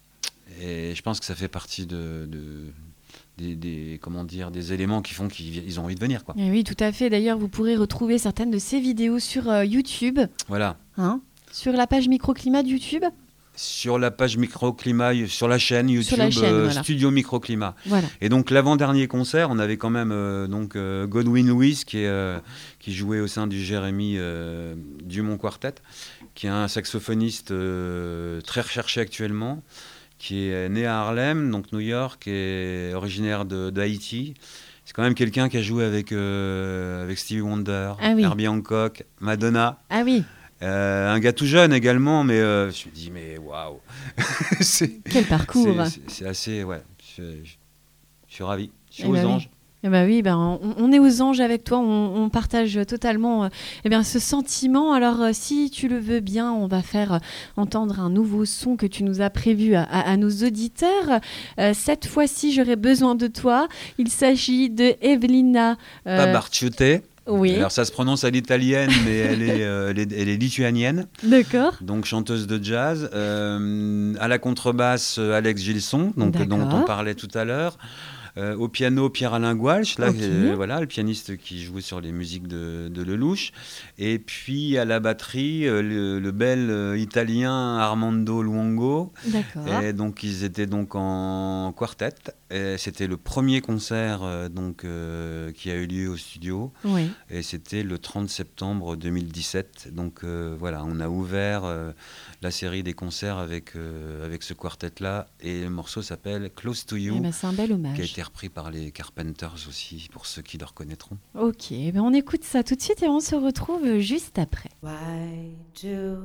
Et je pense que ça fait partie de, de- des, des- comment dire, des éléments qui font qu'ils ils ont envie de venir. Quoi. Eh oui, tout à fait. D'ailleurs, vous pourrez retrouver certaines de ces vidéos sur euh, YouTube, Voilà. hein, sur la page Microclimat de YouTube. Sur la page Microclimat, sur la chaîne YouTube, Sur la chaîne, euh, voilà. Studio Microclimat. Voilà. Et donc l'avant-dernier concert, on avait quand même euh, donc euh, Godwin Lewis qui, est, euh, qui jouait au sein du Jérémy euh, Dumont Quartet, qui est un saxophoniste euh, très recherché actuellement, qui est né à Harlem, donc New York, et originaire de- d'Haïti. C'est quand même quelqu'un qui a joué avec, euh, avec Stevie Wonder, Ah oui. Herbie Hancock, Madonna. Ah oui, Euh, un gars tout jeune également, mais euh, je me dis, mais waouh! C'est- quel parcours. c'est- c'est- C'est assez, ouais. Je, je- je suis ravi. Je suis Eh aux ben oui. anges. Eh ben oui, ben on, on est aux anges avec toi, on, on partage totalement euh, eh bien, ce sentiment. Alors euh, si tu le veux bien, on va faire euh, entendre un nouveau son que tu nous as prévu à, à- à nos auditeurs. Euh, cette fois-ci, j'aurai besoin de toi. Il s'agit de Evelina. euh, Pas Barciute. oui, Alors ça se prononce à l'italienne, mais elle est, euh, elle est, elle est lituanienne, d'accord. donc chanteuse de jazz. Euh, à la contrebasse, euh, Alex Gilson, donc, D'accord. dont on parlait tout à l'heure. Euh, au piano, Pierre-Alain Goualch, là, Ok. euh, voilà, le pianiste qui jouait sur les musiques de, de Lelouch. Et puis à la batterie, euh, le, le bel euh, italien Armando Luongo. D'accord. Et donc ils étaient donc en quartet. Et c'était le premier concert euh, donc, euh, qui a eu lieu au studio. Oui. Et c'était le trente septembre deux mille dix-sept. Donc euh, voilà, on a ouvert euh, la série des concerts avec, euh, avec ce quartet-là. Et le morceau s'appelle Close to You, Eh ben, c'est un bel qui a hommage. été repris par les Carpenters aussi, pour ceux qui le reconnaîtront. Ok, ben on écoute ça tout de suite et on se retrouve juste après. Why do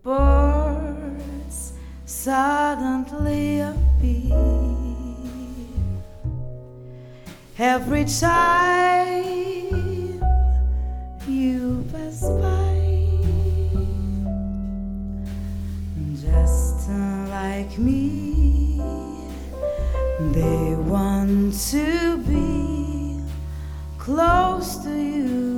birds suddenly appear every time you pass by? Just like me, they want to be close to you.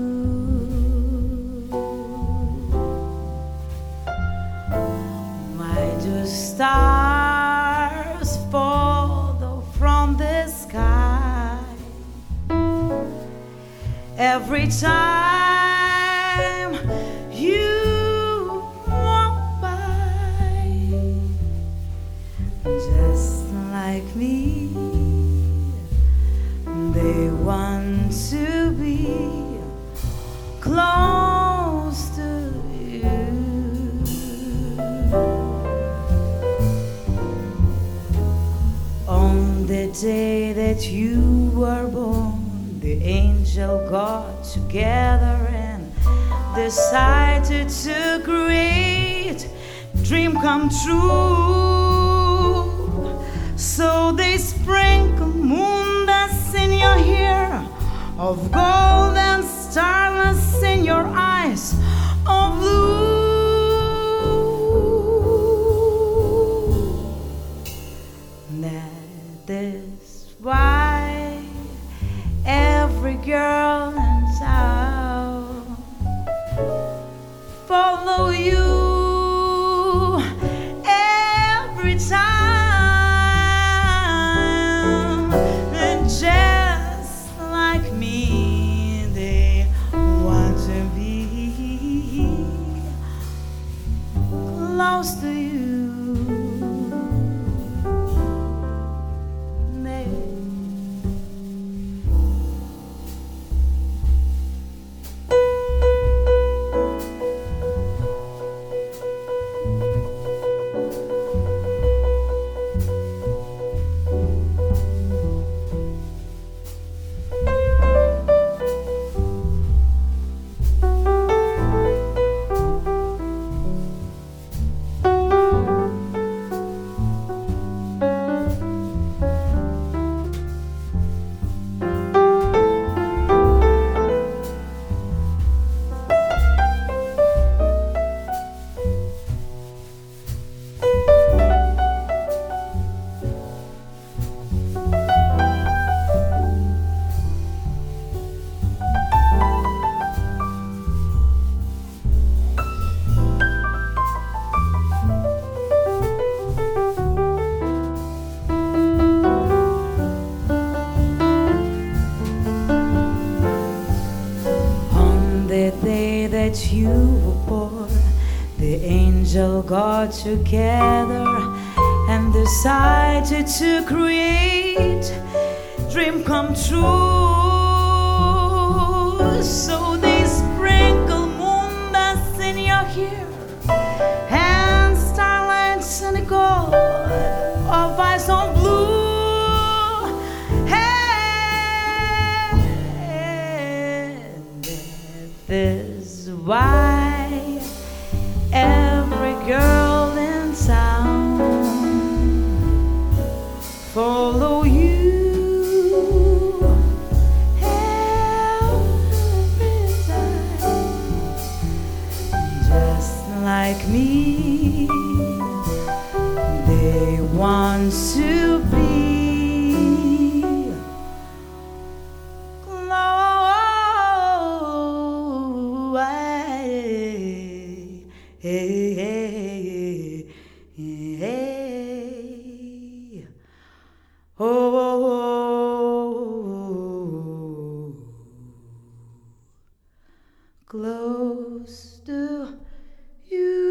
Why do stars fall from the sky every time you walk by? Just like me, they want to be close to you. On the day that you were born, the angel got together and decided to create dream come true. So they sprinkle moon dust in your hair, of gold and starless in your eyes of blue. That is why every girl in town follow you every time, and just like me, they want to be close to you. That you were born, the angel got together and decided to create dream come true. So they sprinkle moon dust in your hair and starlights and the gold of eyes on blue. And this why every girl in town follow you every time, just like me, they want to be Hey, hey, hey, hey. Oh, oh, oh, close to you.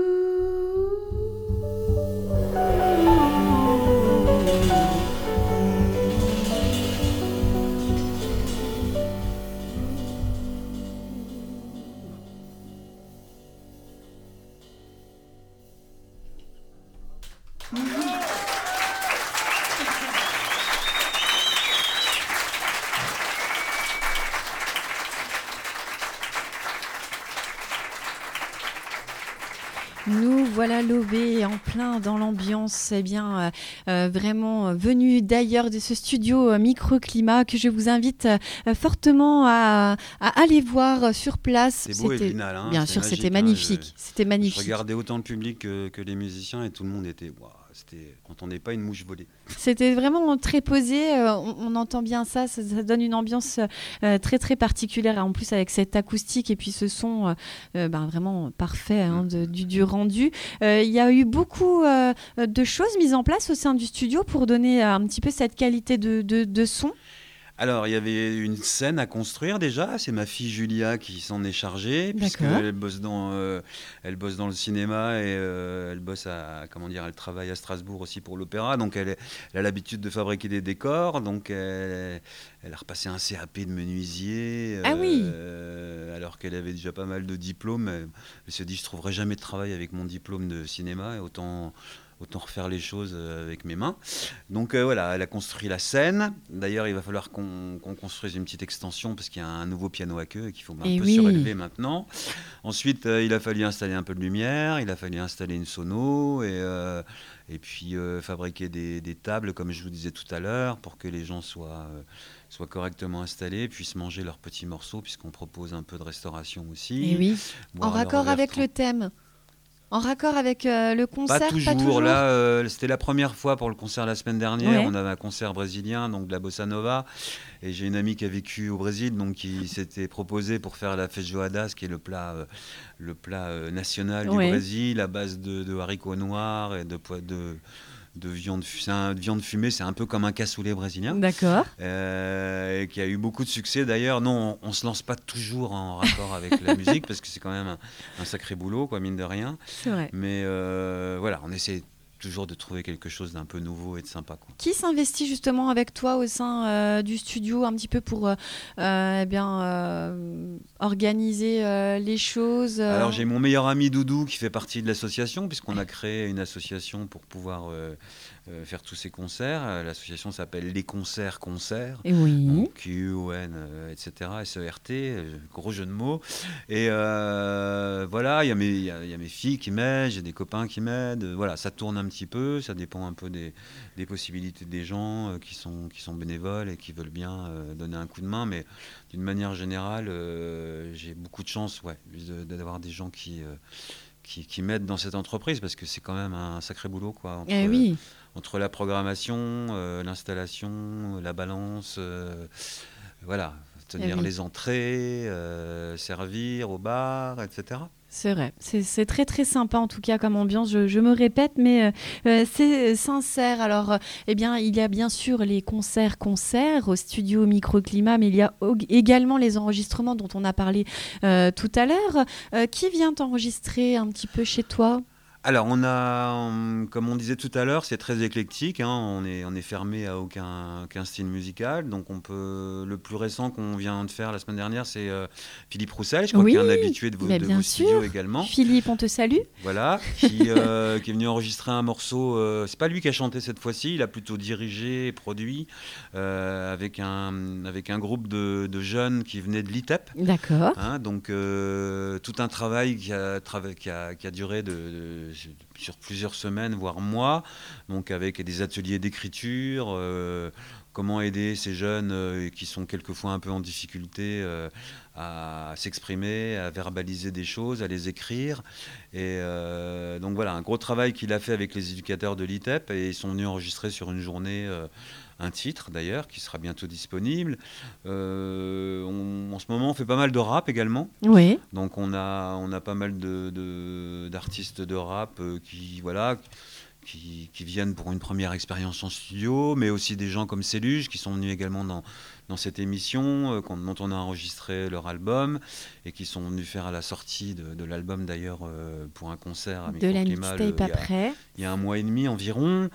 Nous voilà lobés en plein dans l'ambiance, eh bien euh, euh, vraiment venu d'ailleurs de ce studio euh, Microclimat que je vous invite euh, fortement à, à aller voir sur place. C'est beau, Épinal, hein, bien sûr, magique, c'était hein, magnifique. je, c'était magnifique. Je regardais autant le public que, que les musiciens et tout le monde était, wow, c'était, on n'entendait pas une mouche voler. C'était vraiment très posé, euh, on, on entend bien ça, ça, ça donne une ambiance euh, très très particulière, en plus avec cette acoustique et puis ce son euh, euh, ben, vraiment parfait hein, de, du, du rendu. Euh, il y a eu beaucoup euh, de choses mises en place au sein du studio pour donner un petit peu cette qualité de, de, de son. Alors, il y avait une scène à construire déjà. C'est ma fille Julia qui s'en est chargée, puisqu'elle bosse dans, euh, elle bosse dans le cinéma et euh, elle bosse à, comment dire, elle travaille à Strasbourg aussi pour l'opéra. Donc, elle, est, elle a l'habitude de fabriquer des décors. Donc, elle, elle a repassé un C A P de menuisier. Ah euh, oui. euh, alors qu'elle avait déjà pas mal de diplômes. Elle, elle se dit, je trouverai jamais de travail avec mon diplôme de cinéma. Et autant autant refaire les choses euh, avec mes mains. Donc euh, voilà, elle a construit la scène. D'ailleurs, il va falloir qu'on, qu'on construise une petite extension parce qu'il y a un nouveau piano à queue et qu'il faut un Eh peu oui. surélever maintenant. Ensuite, euh, il a fallu installer un peu de lumière, il a fallu installer une sono et, euh, et puis euh, fabriquer des, des tables, comme je vous disais tout à l'heure, pour que les gens soient, euh, soient correctement installés, puissent manger leurs petits morceaux, puisqu'on propose un peu de restauration aussi. Et oui, en Boire leur raccord verre avec tranquille. le thème. En raccord avec euh, le concert, Pas toujours. pas toujours. Là, euh, c'était la première fois pour le concert la semaine dernière. Ouais. On avait un concert brésilien, donc de la bossa nova. Et j'ai une amie qui a vécu au Brésil, donc qui s'était proposée pour faire la feijoada, qui est le plat, euh, le plat euh, national Ouais. du Brésil, à base de, de haricots noirs et de, po- de, de viande, fu- c'est un- de viande fumée. C'est un peu comme un cassoulet brésilien. D'accord. Euh, et qui a eu beaucoup de succès. D'ailleurs, non, on ne se lance pas toujours en rapport avec la musique, parce que c'est quand même un, un sacré boulot, quoi, mine de rien. C'est vrai. Mais euh, voilà, on essaie toujours de trouver quelque chose d'un peu nouveau et de sympa, quoi. Qui s'investit justement avec toi au sein euh, du studio un petit peu pour euh, euh, eh bien, euh, organiser euh, les choses euh, Alors j'ai mon meilleur ami Doudou qui fait partie de l'association, puisqu'on a créé une association pour pouvoir euh, euh, faire tous ces concerts. Euh, L'association s'appelle Les Concerts Concerts. Et oui. Donc, Q U O N, euh, et cetera, S E R T, euh, gros jeu de mots. Et euh, voilà, il y, a mes- il y a il y a mes filles qui m'aident, j'ai des copains qui m'aident. Euh, Voilà, ça tourne un petit peu, ça dépend un peu des, des possibilités des gens euh, qui, sont, qui sont bénévoles et qui veulent bien euh, donner un coup de main. Mais d'une manière générale, euh, j'ai beaucoup de chance, ouais, de- d'avoir des gens qui... euh, qui, qui m'aident dans cette entreprise, parce que c'est quand même un sacré boulot, quoi, entre, Eh oui. entre la programmation, euh, l'installation, la balance, euh, voilà, tenir Eh oui. les entrées, euh, servir au bar, et cetera. C'est vrai, c'est c'est très très sympa en tout cas comme ambiance, je, je me répète, mais euh, euh, c'est sincère. Alors, euh, eh bien, il y a bien sûr les concerts-concerts au studio Microclimat, mais il y a au- également les enregistrements dont on a parlé euh, tout à l'heure. Euh, qui vient t'enregistrer un petit peu chez toi ? Alors, on a, hum, comme on disait tout à l'heure, c'est très éclectique, hein, on est, on est fermé à aucun, aucun style musical. Donc, on peut, le plus récent qu'on vient de faire la semaine dernière, c'est euh, Philippe Roussel, je crois Oui, qu'il est un habitué de vos, mais de bien vos sûr. studios également. Philippe, on te salue. Voilà, qui, euh, qui est venu enregistrer un morceau. Euh, c'est pas lui qui a chanté cette fois-ci, il a plutôt dirigé et produit euh, avec, un, avec un groupe de, de jeunes qui venaient de l'I T E P. D'accord. Hein, donc euh, tout un travail qui a, trava- qui a, qui a duré de, de- sur plusieurs semaines, voire mois, donc avec des ateliers d'écriture, euh, comment aider ces jeunes euh, qui sont quelquefois un peu en difficulté euh, à s'exprimer, à verbaliser des choses, à les écrire. Et euh, donc voilà, un gros travail qu'il a fait avec les éducateurs de l'I T E P, et ils sont venus enregistrer sur une journée euh, un titre d'ailleurs qui sera bientôt disponible. Euh, on- en ce moment, on fait pas mal de rap également. Oui. Donc on a, on a pas mal de, de- d'artistes de rap euh, qui, voilà, qui, qui viennent pour une première expérience en studio, mais aussi des gens comme Céluge qui sont venus également dans, dans cette émission, euh, qu'on- dont on a enregistré leur album, et qui sont venus faire à la sortie de, de l'album d'ailleurs euh, pour un concert à De la Microclimat le- mixtape il y a- après. il y a un mois et demi environ.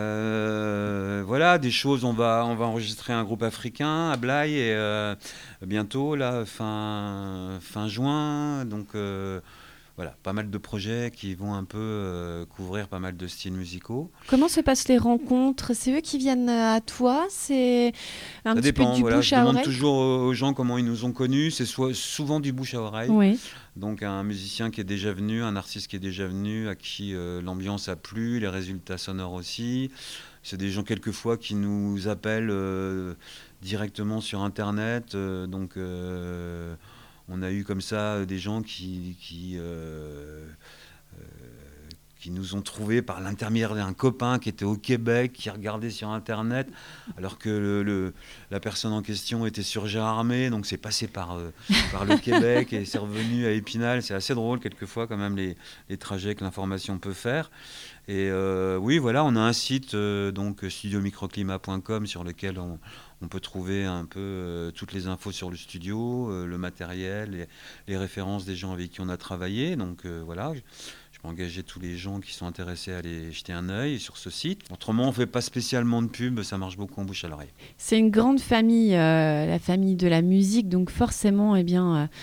Euh, voilà, des choses. On va, on va enregistrer un groupe africain à Blaye et euh, bientôt, là, fin, fin juin. Donc euh, voilà, pas mal de projets qui vont un peu euh, couvrir pas mal de styles musicaux. Comment se passent les rencontres ? C'est eux qui viennent à toi ? C'est un Ça petit dépend. peu du Voilà, bouche je à demande oreille ? toujours aux aux gens comment ils nous ont connus. C'est soit, souvent du bouche à oreille. Oui. Donc un musicien qui est déjà venu, un artiste qui est déjà venu, à qui euh, l'ambiance a plu, les résultats sonores aussi. C'est des gens quelquefois qui nous appellent euh, directement sur Internet. euh, donc euh, on a eu comme ça des gens qui, qui, euh, euh, qui nous ont trouvés par l'intermédiaire d'un copain qui était au Québec, qui regardait sur Internet, alors que le, le- la personne en question était sur Gérardmer, donc c'est passé par, euh, par le Québec et c'est revenu à Épinal. C'est assez drôle quelquefois quand même les, les trajets que l'information peut faire. Et euh, oui, voilà, on a un site, euh, donc studio microclimat point com, sur lequel on, on peut trouver un peu euh, toutes les infos sur le studio, euh, le matériel, les, les références des gens avec qui on a travaillé. Donc euh, voilà, je, je peux engager tous les gens qui sont intéressés à aller jeter un œil sur ce site. Autrement, on ne fait pas spécialement de pub, ça marche beaucoup en bouche à l'oreille. C'est une grande famille, euh, la famille de la musique, donc forcément, eh bien, euh,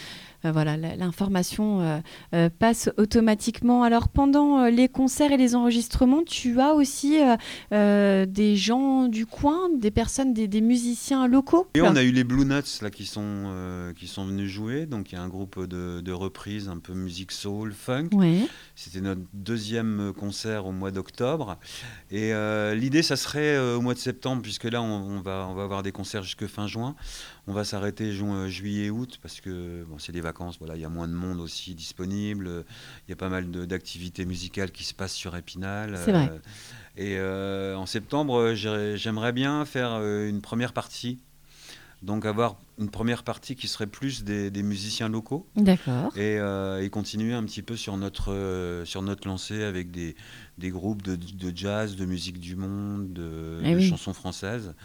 euh, voilà, la- l'information euh, euh, passe automatiquement. Alors pendant euh, les concerts et les enregistrements, tu as aussi euh, euh, des gens du coin, des personnes, des, des musiciens locaux. Et on a eu les Blue Nuts là, qui, sont, euh, qui sont venus jouer. Donc il y a un groupe de, de reprises, un peu musique soul, funk. Ouais. C'était notre deuxième concert au mois d'octobre. Et euh, l'idée, ça serait euh, au mois de septembre, puisque là, on, on, va, on va avoir des concerts jusque fin juin. On va s'arrêter ju- juillet, août, parce que bon, c'est les vacances. Voilà, il y a moins de monde aussi disponible. Il y a pas mal de, d'activités musicales qui se passent sur Épinal. C'est vrai. Euh, et euh, en septembre, j'ai- j'aimerais bien faire euh, une première partie. Donc avoir une première partie qui serait plus des, des musiciens locaux. D'accord. Et, euh, et continuer un petit peu sur notre, euh, sur notre lancée avec des, des groupes de, de jazz, de musique du monde, de, Eh de oui. chansons françaises.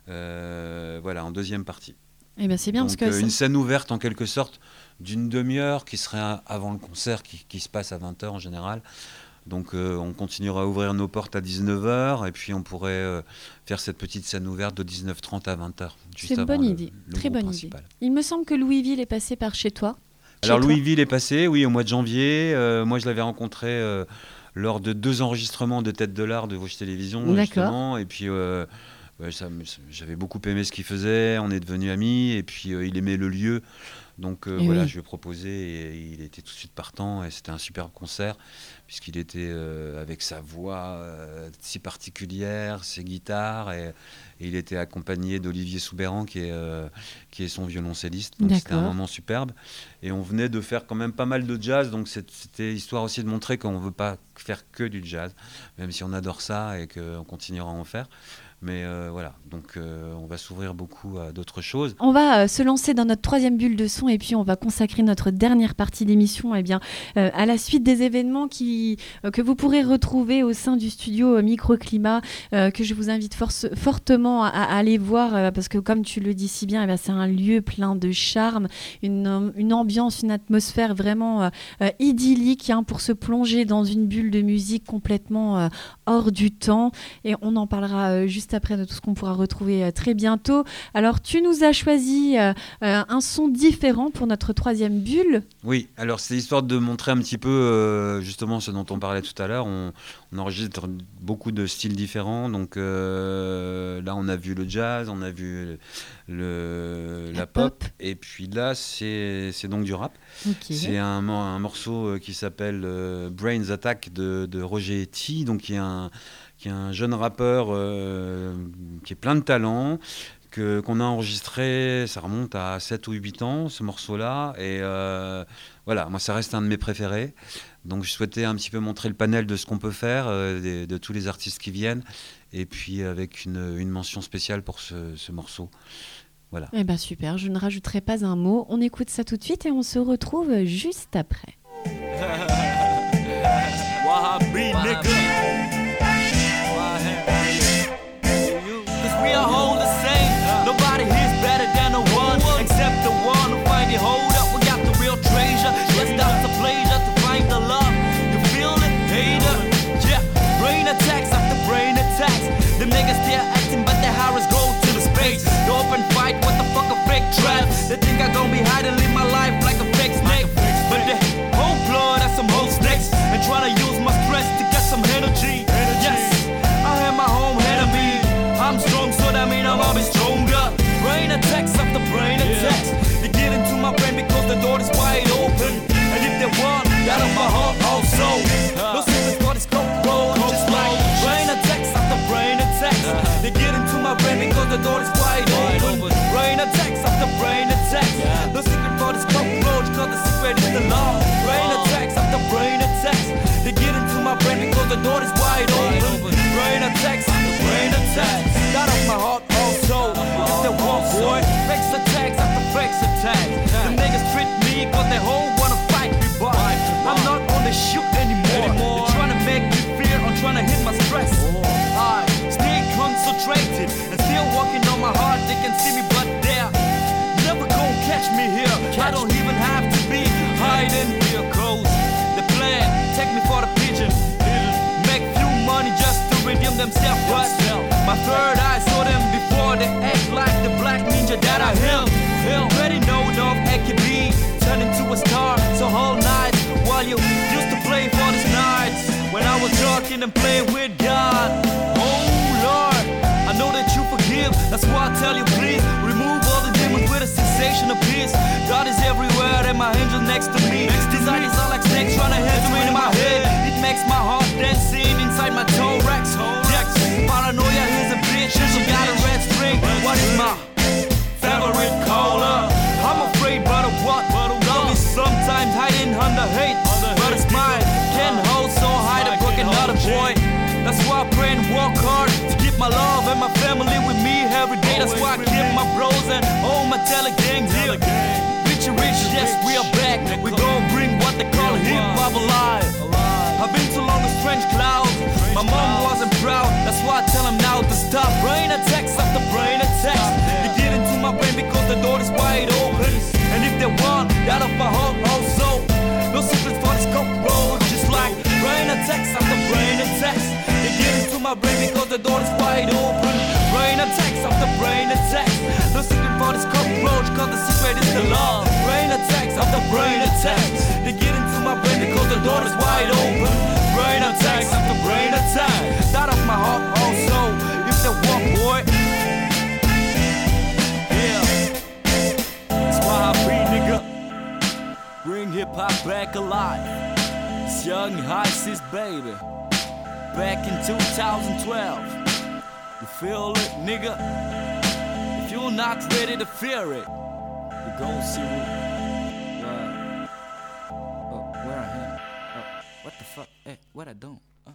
Euh, voilà, en deuxième partie. Eh bien, c'est bien Donc parce que euh, ça- une scène ouverte en quelque sorte d'une demi-heure qui serait un- avant le concert qui, qui se passe à vingt heures en général. Donc euh, on continuera à ouvrir nos portes à dix-neuf heures et puis on pourrait euh, faire cette petite scène ouverte de dix-neuf heures trente à vingt heures. juste c'est une avant bonne le- idée. le Très groupe bonne principal. idée. Il me semble que Louisville est passé par chez toi. Chez Alors toi. Louisville est passé, oui, au mois de janvier. Euh, moi, je l'avais rencontré euh, lors de deux enregistrements de Tête de l'Art de Vosges Télévisions, D'accord. justement. Et puis, euh, ouais, ça me- j'avais beaucoup aimé ce qu'il faisait. On est devenus amis. Et puis, euh, il aimait le lieu. Donc euh, Et voilà, oui. je lui ai proposé et il était tout de suite partant. Et c'était un superbe concert, puisqu'il était euh, avec sa voix euh, si particulière, ses guitares. Et, et il était accompagné d'Olivier Soubéran, qui est, euh, qui est son violoncelliste. Donc c'était un D'accord. moment superbe. Et on venait de faire quand même pas mal de jazz, donc c'est- c'était histoire aussi de montrer qu'on ne veut pas faire que du jazz, même si on adore ça et qu'on continuera à en faire. Mais euh, voilà, donc euh, on va s'ouvrir beaucoup à d'autres choses. On va euh, se lancer dans notre troisième bulle de son et puis on va consacrer notre dernière partie d'émission eh bien, euh, à la suite des événements qui, euh, que vous pourrez retrouver au sein du studio euh, Microclimat, euh, que je vous invite force- fortement à, à aller voir euh, parce que comme tu le dis si bien, eh bien, c'est un lieu plein de charme, une, une ambiance, une atmosphère vraiment euh, euh, idyllique hein, pour se plonger dans une bulle de musique complètement euh, hors du temps. Et on en parlera euh, juste après de tout ce qu'on pourra retrouver euh, très bientôt. Alors, tu nous as choisi euh, euh, un son différent pour notre troisième bulle. Oui, alors c'est histoire de montrer un petit peu euh, justement ce dont on parlait tout à l'heure. On, on enregistre beaucoup de styles différents. Donc euh, là, on a vu le jazz, on a vu le, La la pop. pop. Et puis là, c'est c'est donc du rap. Ok. C'est un, mo- un morceau euh, qui s'appelle euh, Brains Attack de, de Roger T, donc qui est un, qui est un jeune rappeur euh, qui est plein de talent, que, qu'on a enregistré, ça remonte à sept ou huit ans, ce morceau-là. Et euh, voilà, moi, ça reste un de mes préférés. Donc, je souhaitais un petit peu montrer le panel de ce qu'on peut faire, euh, des- de tous les artistes qui viennent, et puis avec une, une mention spéciale pour ce, ce morceau. Voilà. Eh ben super, je ne rajouterai pas un mot. On écoute ça tout de suite et on se retrouve juste après. Wahabi nigga. Cause we are all the same. Nobody here's better than the one, except the one who find it. Hold up, we got the real treasure. Yes, that's a pleasure to find the love. You feel it, hater? Yeah, brain attacks after brain attacks. Them niggas still acting, but their horrors go to the space. The open fight, what the fuck a fake trap? They think I gon' be hiding, live my life like a fake snake. But the whole blood has some whole snakes. And tryna use my stress to get some energy. Yes, I have my home enemy. I'm strong, so that mean I'm always stronger. Brain attacks after brain attacks. They get into my brain because the door is wide open. And if they want, that of my heart also. No secret thought is cold road, just like brain attacks after brain attacks. They get into my brain because the door is wide open. Brain attacks after brain attacks. No secret thought is cold road, cause the secret is the law. Brain attacks after brain attacks. They get into my brain because the door is wide open. Brain attacks after brain attacks. That of my heart also. If they want, boy, fakes attacks after fakes attacks. Them niggas treat me cause they whole wanna fight me, but I'm not on the shoot anymore. They're trying to make me fear, I'm trying to hit my stress. I stay concentrated and still walking on my heart. They can see me, but they're never gonna catch me here. I don't even have to be hiding real close. The plan, take me for the pigeon. Make few money just to redeem themselves, but my third eye saw them before they act like the black ninja that I am. Already know of A K B, turn into a sin and playing with God. Oh Lord, I know that you forgive. That's why I tell you, please remove all the demons with a sensation of peace. God is everywhere, and my angel next to me. Design is all like snakes trying to head me in my head. It makes my heart dancing inside my thorax. Yes, paranoia is a bitch. She got a red string. What is my favorite color? I'm afraid, but of what? Love is sometimes hiding under hate, but it's mine. Can't hold so high to broken another boy. That's why I pray and work hard to keep my love and my family with me every day. That's why I keep my bros and all my telegang here. Rich and rich, yes, we are back. We gon' bring what they call hip-hop alive. I've been too long a strange cloud. My mom wasn't proud. That's why I tell them now to stop. Brain attacks after brain attacks. They get into my brain because the door is wide open. And if they want that of my heart also, no secrets for this cockroach. Just like brain attacks after brain attacks. They get into my brain because the door is wide open. Brain attacks after brain attacks. No secret for this cockroach, cause the secret is the law. Brain attacks after brain attacks. They get into my brain because the door is wide open. Brain attacks after brain attacks. That of my heart also, if they want, boy. Yeah, that's why I be, nigga. Bring hip hop back alive. It's young high sis, baby. Back in two thousand twelve. You feel it, nigga? If you're not ready to fear it, you gon' see what, uh, oh, where I am. Oh, what the fuck? Hey, what I don't? Oh.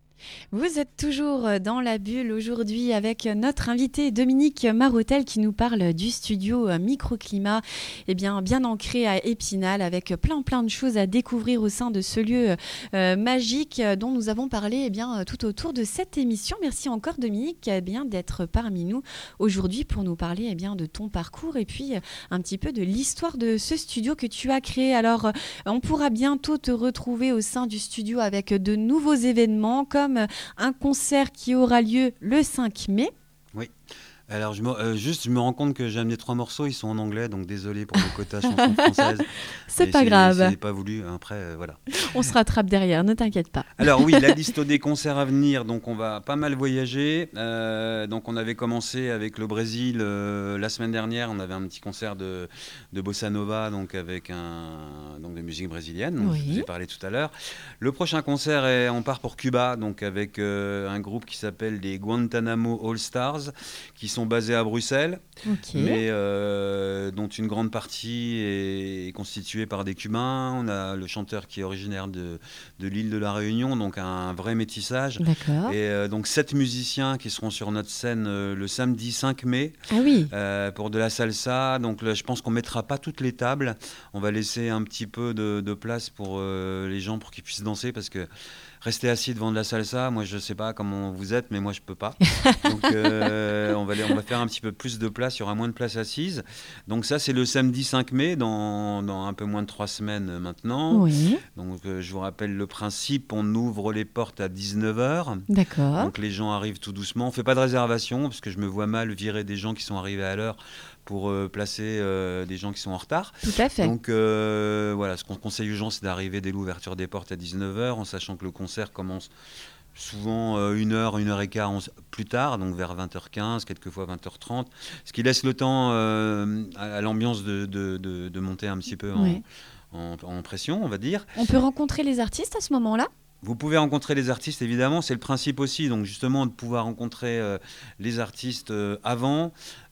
Vous êtes toujours dans la bulle aujourd'hui avec notre invité Dominique Marotel qui nous parle du studio Microclimat, eh bien, bien ancré à Épinal avec plein plein de choses à découvrir au sein de ce lieu euh, magique dont nous avons parlé eh bien, tout autour de cette émission. Merci encore Dominique eh bien, d'être parmi nous aujourd'hui pour nous parler eh bien, de ton parcours et puis un petit peu de l'histoire de ce studio que tu as créé. Alors on pourra bientôt te retrouver au sein du studio avec de nouveaux événements comme un concert qui aura lieu le cinq mai. Oui. Alors, je me, euh, juste, je me rends compte que j'ai amené trois morceaux, ils sont en anglais, donc désolé pour le quota chanson française. C'est Et pas grave. C'est pas voulu, après, euh, voilà. On se rattrape derrière, ne t'inquiète pas. Alors oui, la liste des concerts à venir, donc on va pas mal voyager. Euh, donc on avait commencé avec le Brésil euh, la semaine dernière, on avait un petit concert de, de bossa nova, donc avec un donc de musique brésilienne, dont Oui. je vous ai parlé tout à l'heure. Le prochain concert, est, on part pour Cuba, donc avec euh, un groupe qui s'appelle les Guantanamo All Stars, qui sont basés à Bruxelles, Ok. mais euh, dont une grande partie est constituée par des Cubains. On a le chanteur qui est originaire de, de l'île de la Réunion, donc un vrai métissage. D'accord. Et euh, donc sept musiciens qui seront sur notre scène euh, le samedi cinq mai Ah oui. euh, pour de la salsa. Donc là, je pense qu'on mettra pas toutes les tables. On va laisser un petit peu de, de place pour euh, les gens pour qu'ils puissent danser, parce que rester assis devant de la salsa, moi je sais pas comment vous êtes, mais moi je peux pas. Donc euh, on, va, on va faire un petit peu plus de place, il y aura moins de place assise. Donc ça c'est le samedi cinq mai, dans, dans un peu moins de trois semaines maintenant. Oui. Donc euh, je vous rappelle le principe, on ouvre les portes à dix-neuf heures. D'accord. Donc les gens arrivent tout doucement. On fait pas de réservation, parce que je me vois mal virer des gens qui sont arrivés à l'heure pour euh, placer euh, des gens qui sont en retard. Tout à fait. Donc euh, voilà, ce qu'on conseille aux gens, c'est d'arriver dès l'ouverture des portes à dix-neuf heures, en sachant que le concert commence souvent euh, une heure, une heure et quart plus tard, donc vers vingt heures quinze, quelquefois vingt heures trente, ce qui laisse le temps euh, à, à l'ambiance de, de, de, de monter un petit peu en, Ouais. en, en pression, on va dire. On peut rencontrer les artistes à ce moment-là ? Vous pouvez rencontrer les artistes, évidemment, c'est le principe aussi, donc justement de pouvoir rencontrer euh, les artistes euh, avant,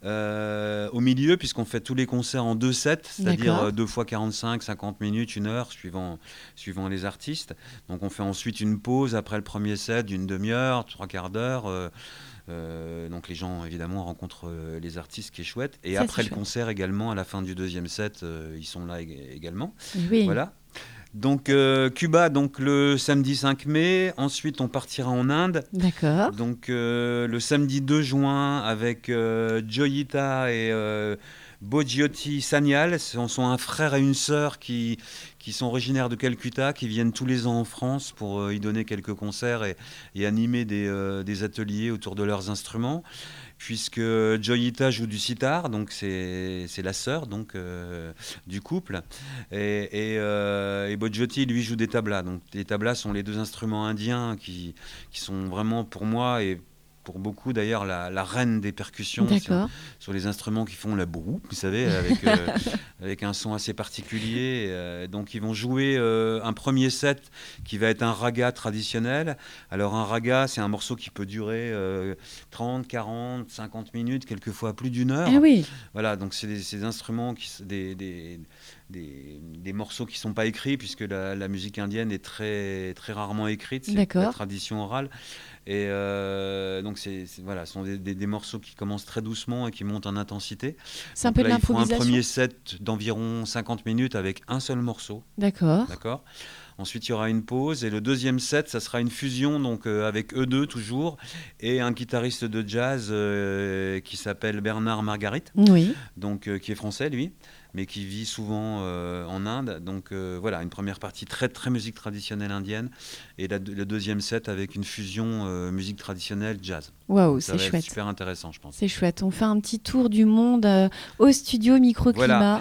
euh, au milieu, puisqu'on fait tous les concerts en deux sets, c'est-à-dire D'accord. euh, deux fois quarante-cinq, cinquante minutes, une heure, suivant, suivant les artistes. Donc on fait ensuite une pause après le premier set d'une demi-heure, trois quarts d'heure. Euh, euh, donc les gens, évidemment, rencontrent euh, les artistes, ce qui est chouette. Et Ça, après c'est le chouette. concert également, à la fin du deuxième set, euh, ils sont là ég- également. Oui. Voilà. Donc euh, Cuba, donc le samedi cinq mai. Ensuite, on partira en Inde. D'accord. Donc euh, le samedi deux juin avec euh, Joyita et euh, Bojyoti Sanyal. Ce sont un frère et une sœur qui, qui sont originaires de Calcutta, qui viennent tous les ans en France pour euh, y donner quelques concerts et, et animer des, euh, des ateliers autour de leurs instruments. puisque Joyita joue du sitar, donc c'est, c'est la sœur donc, euh, du couple, et, et, euh, et Bodjoti, lui, joue des tablas. Donc les tablas sont les deux instruments indiens qui, qui sont vraiment pour moi et pour beaucoup d'ailleurs la, la reine des percussions sur, D'accord. sur les instruments qui font la bourrou, vous savez, avec, euh, avec un son assez particulier. Euh, donc ils vont jouer euh, un premier set qui va être un raga traditionnel. Alors un raga, c'est un morceau qui peut durer euh, trente, quarante, cinquante minutes, quelquefois plus d'une heure. Ah oui, Voilà, donc c'est des, c'est des instruments, qui, s- des, des, des, des morceaux qui ne sont pas écrits, puisque la, la musique indienne est très, très rarement écrite, c'est D'accord. la tradition orale. Et euh, donc, c'est, c'est- voilà, ce sont des, des- des morceaux qui commencent très doucement et qui montent en intensité. c'est un Donc peu de là, ils font un l'improvisation. premier set d'environ cinquante minutes avec un seul morceau, D'accord. d'accord ? Ensuite, il y aura une pause et le deuxième set, ça sera une fusion donc euh, avec eux deux toujours et un guitariste de jazz euh, qui s'appelle Bernard Margarit, Oui. donc euh, qui est français lui, mais qui vit souvent euh, en Inde. Donc euh, voilà, une première partie très très musique traditionnelle indienne et la- le deuxième set avec une fusion euh, musique traditionnelle jazz. Waouh, Ça c'est va être chouette. super intéressant, je pense. C'est chouette. On fait un petit tour du monde euh, au studio Microclimat. Voilà.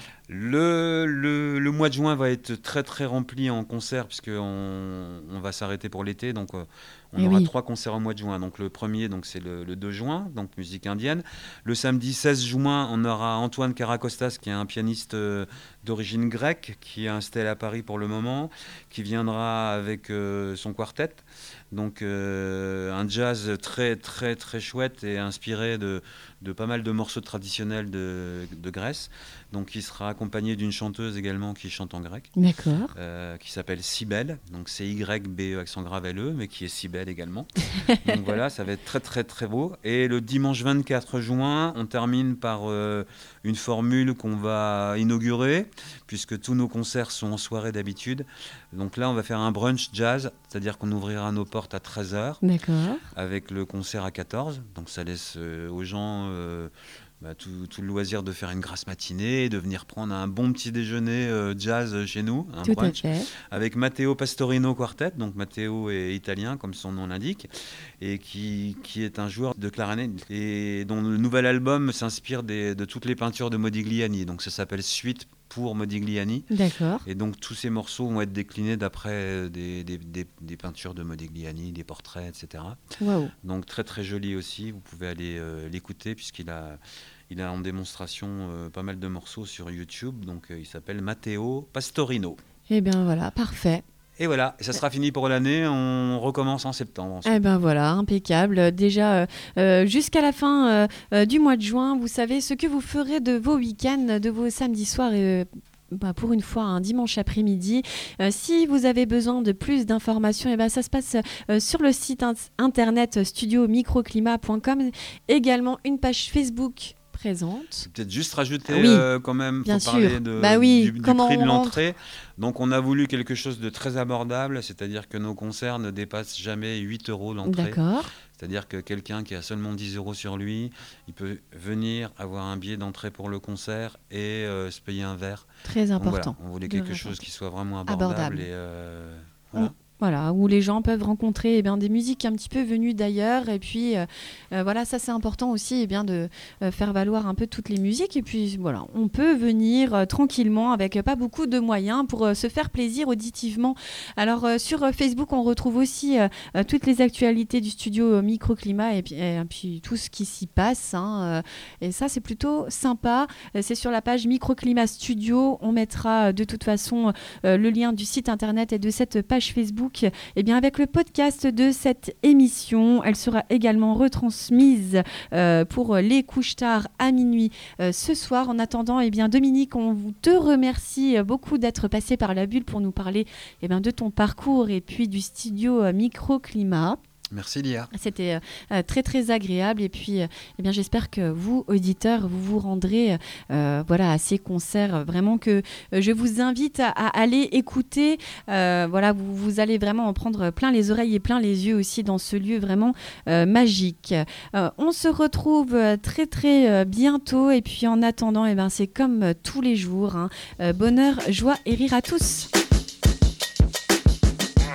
Le, le, le mois de juin va être très très rempli en concerts puisque on, on va s'arrêter pour l'été, donc euh, on Eh aura oui. trois concerts au mois de juin. Donc le premier, donc c'est le, le deux juin, donc musique indienne. Le samedi seize juin, on aura Antoine Karakostas, qui est un pianiste euh, d'origine grecque, qui est installé à Paris pour le moment, qui viendra avec euh, son quartet. Donc euh, un jazz très très très chouette et inspiré de, de pas mal de morceaux traditionnels de, de Grèce. Donc il sera accompagné d'une chanteuse également qui chante en grec, D'accord. euh, qui s'appelle Cybèle. Donc c'est Y B E accent grave L E, mais qui est Cybèle également. Donc voilà, ça va être très très très beau. Et le dimanche vingt-quatre juin, on termine par euh, une formule qu'on va inaugurer, puisque tous nos concerts sont en soirée d'habitude. Donc là, on va faire un brunch jazz, c'est-à-dire qu'on ouvrira nos portes à treize heures D'accord. avec le concert à quatorze. Donc ça laisse euh, aux gens euh, bah, tout, tout le loisir de faire une grasse matinée, de venir prendre un bon petit déjeuner euh, jazz chez nous, un Tout à brunch, fait. avec Matteo Pastorino Quartet. Donc Matteo est italien, comme son nom l'indique, et qui, qui est un joueur de clarinette et dont le nouvel album s'inspire des- de toutes les peintures de Modigliani. Donc ça s'appelle Suite pour Modigliani. D'accord. Et donc tous ces morceaux vont être déclinés d'après des, des- des- des peintures de Modigliani, des portraits, et cetera. Waouh. Donc très très joli aussi, vous pouvez aller euh, l'écouter puisqu'il a, il a en démonstration euh, pas mal de morceaux sur YouTube. Donc euh, il s'appelle Matteo Pastorino. Eh bien voilà, parfait. Et voilà, et ça sera fini pour l'année, on recommence en septembre ensuite. Eh ben voilà, impeccable. Euh, Déjà, euh, euh, jusqu'à la fin euh, euh, du mois de juin, vous savez ce que vous ferez de vos week-ends, de vos samedis soirs et euh, bah, pour une fois un dimanche après-midi. Euh, si vous avez besoin de plus d'informations, eh ben, ça se passe euh, sur le site in- internet studio microclimat point com. Également une page Facebook présente. Peut-être juste rajouter Oui, euh, quand même, bien faut parler sûr. de, Bah oui, du, du comment prix de on rentre. l'entrée. Donc on a voulu quelque chose de très abordable, c'est-à-dire que nos concerts ne dépassent jamais huit euros l'entrée. D'accord. C'est-à-dire que quelqu'un qui a seulement dix euros sur lui, il peut venir avoir un billet d'entrée pour le concert et euh, se payer un verre. Très Donc voilà, important. on voulait De quelque raison. chose qui soit vraiment abordable. Abordable. Et, euh, voilà. Voilà, où les gens peuvent rencontrer eh bien, des musiques un petit peu venues d'ailleurs. Et puis, euh, euh, voilà, ça c'est important aussi eh bien, de euh, faire valoir un peu toutes les musiques. Et puis, voilà, on peut venir euh, tranquillement avec euh, pas beaucoup de moyens pour euh, se faire plaisir auditivement. Alors, euh, sur euh, Facebook, on retrouve aussi euh, euh, toutes les actualités du studio euh, Microclimat et puis, et puis tout ce qui s'y passe. Hein, euh, et ça, c'est plutôt sympa. Euh, C'est sur la page Microclimat Studio. On mettra euh, de toute façon euh, le lien du site internet et de cette page Facebook. Eh bien, avec le podcast de cette émission, elle sera également retransmise euh, pour les couches tard à minuit euh, ce soir. En attendant, eh bien, Dominique, on vous te remercie beaucoup d'être passé par la bulle pour nous parler eh bien, de ton parcours et puis du studio euh, Microclimat. Merci Lia. C'était euh, très très agréable et puis euh, eh bien j'espère que vous auditeurs vous vous rendrez euh, voilà à ces concerts euh, vraiment que euh, je vous invite à, à aller écouter. Euh, voilà, vous, vous allez vraiment en prendre plein les oreilles et plein les yeux aussi dans ce lieu vraiment euh, magique. Euh, on se retrouve euh, très très euh, bientôt et puis en attendant eh ben c'est comme euh, tous les jours hein. Euh, bonheur, joie et rire à tous.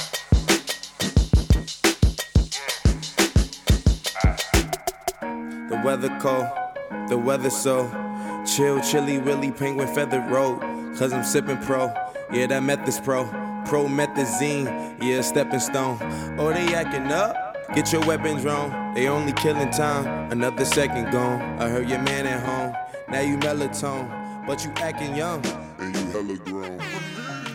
The The weather cold, the weather so chill, chilly, willy, penguin feather road. Cause I'm sipping pro, yeah, that meth is pro. Promethazine, yeah, stepping stone. Oh, they acting up? Get your weapons wrong. They only killing time, another second gone. I heard your man at home, now you melatonin, but you acting young. And you hella grown.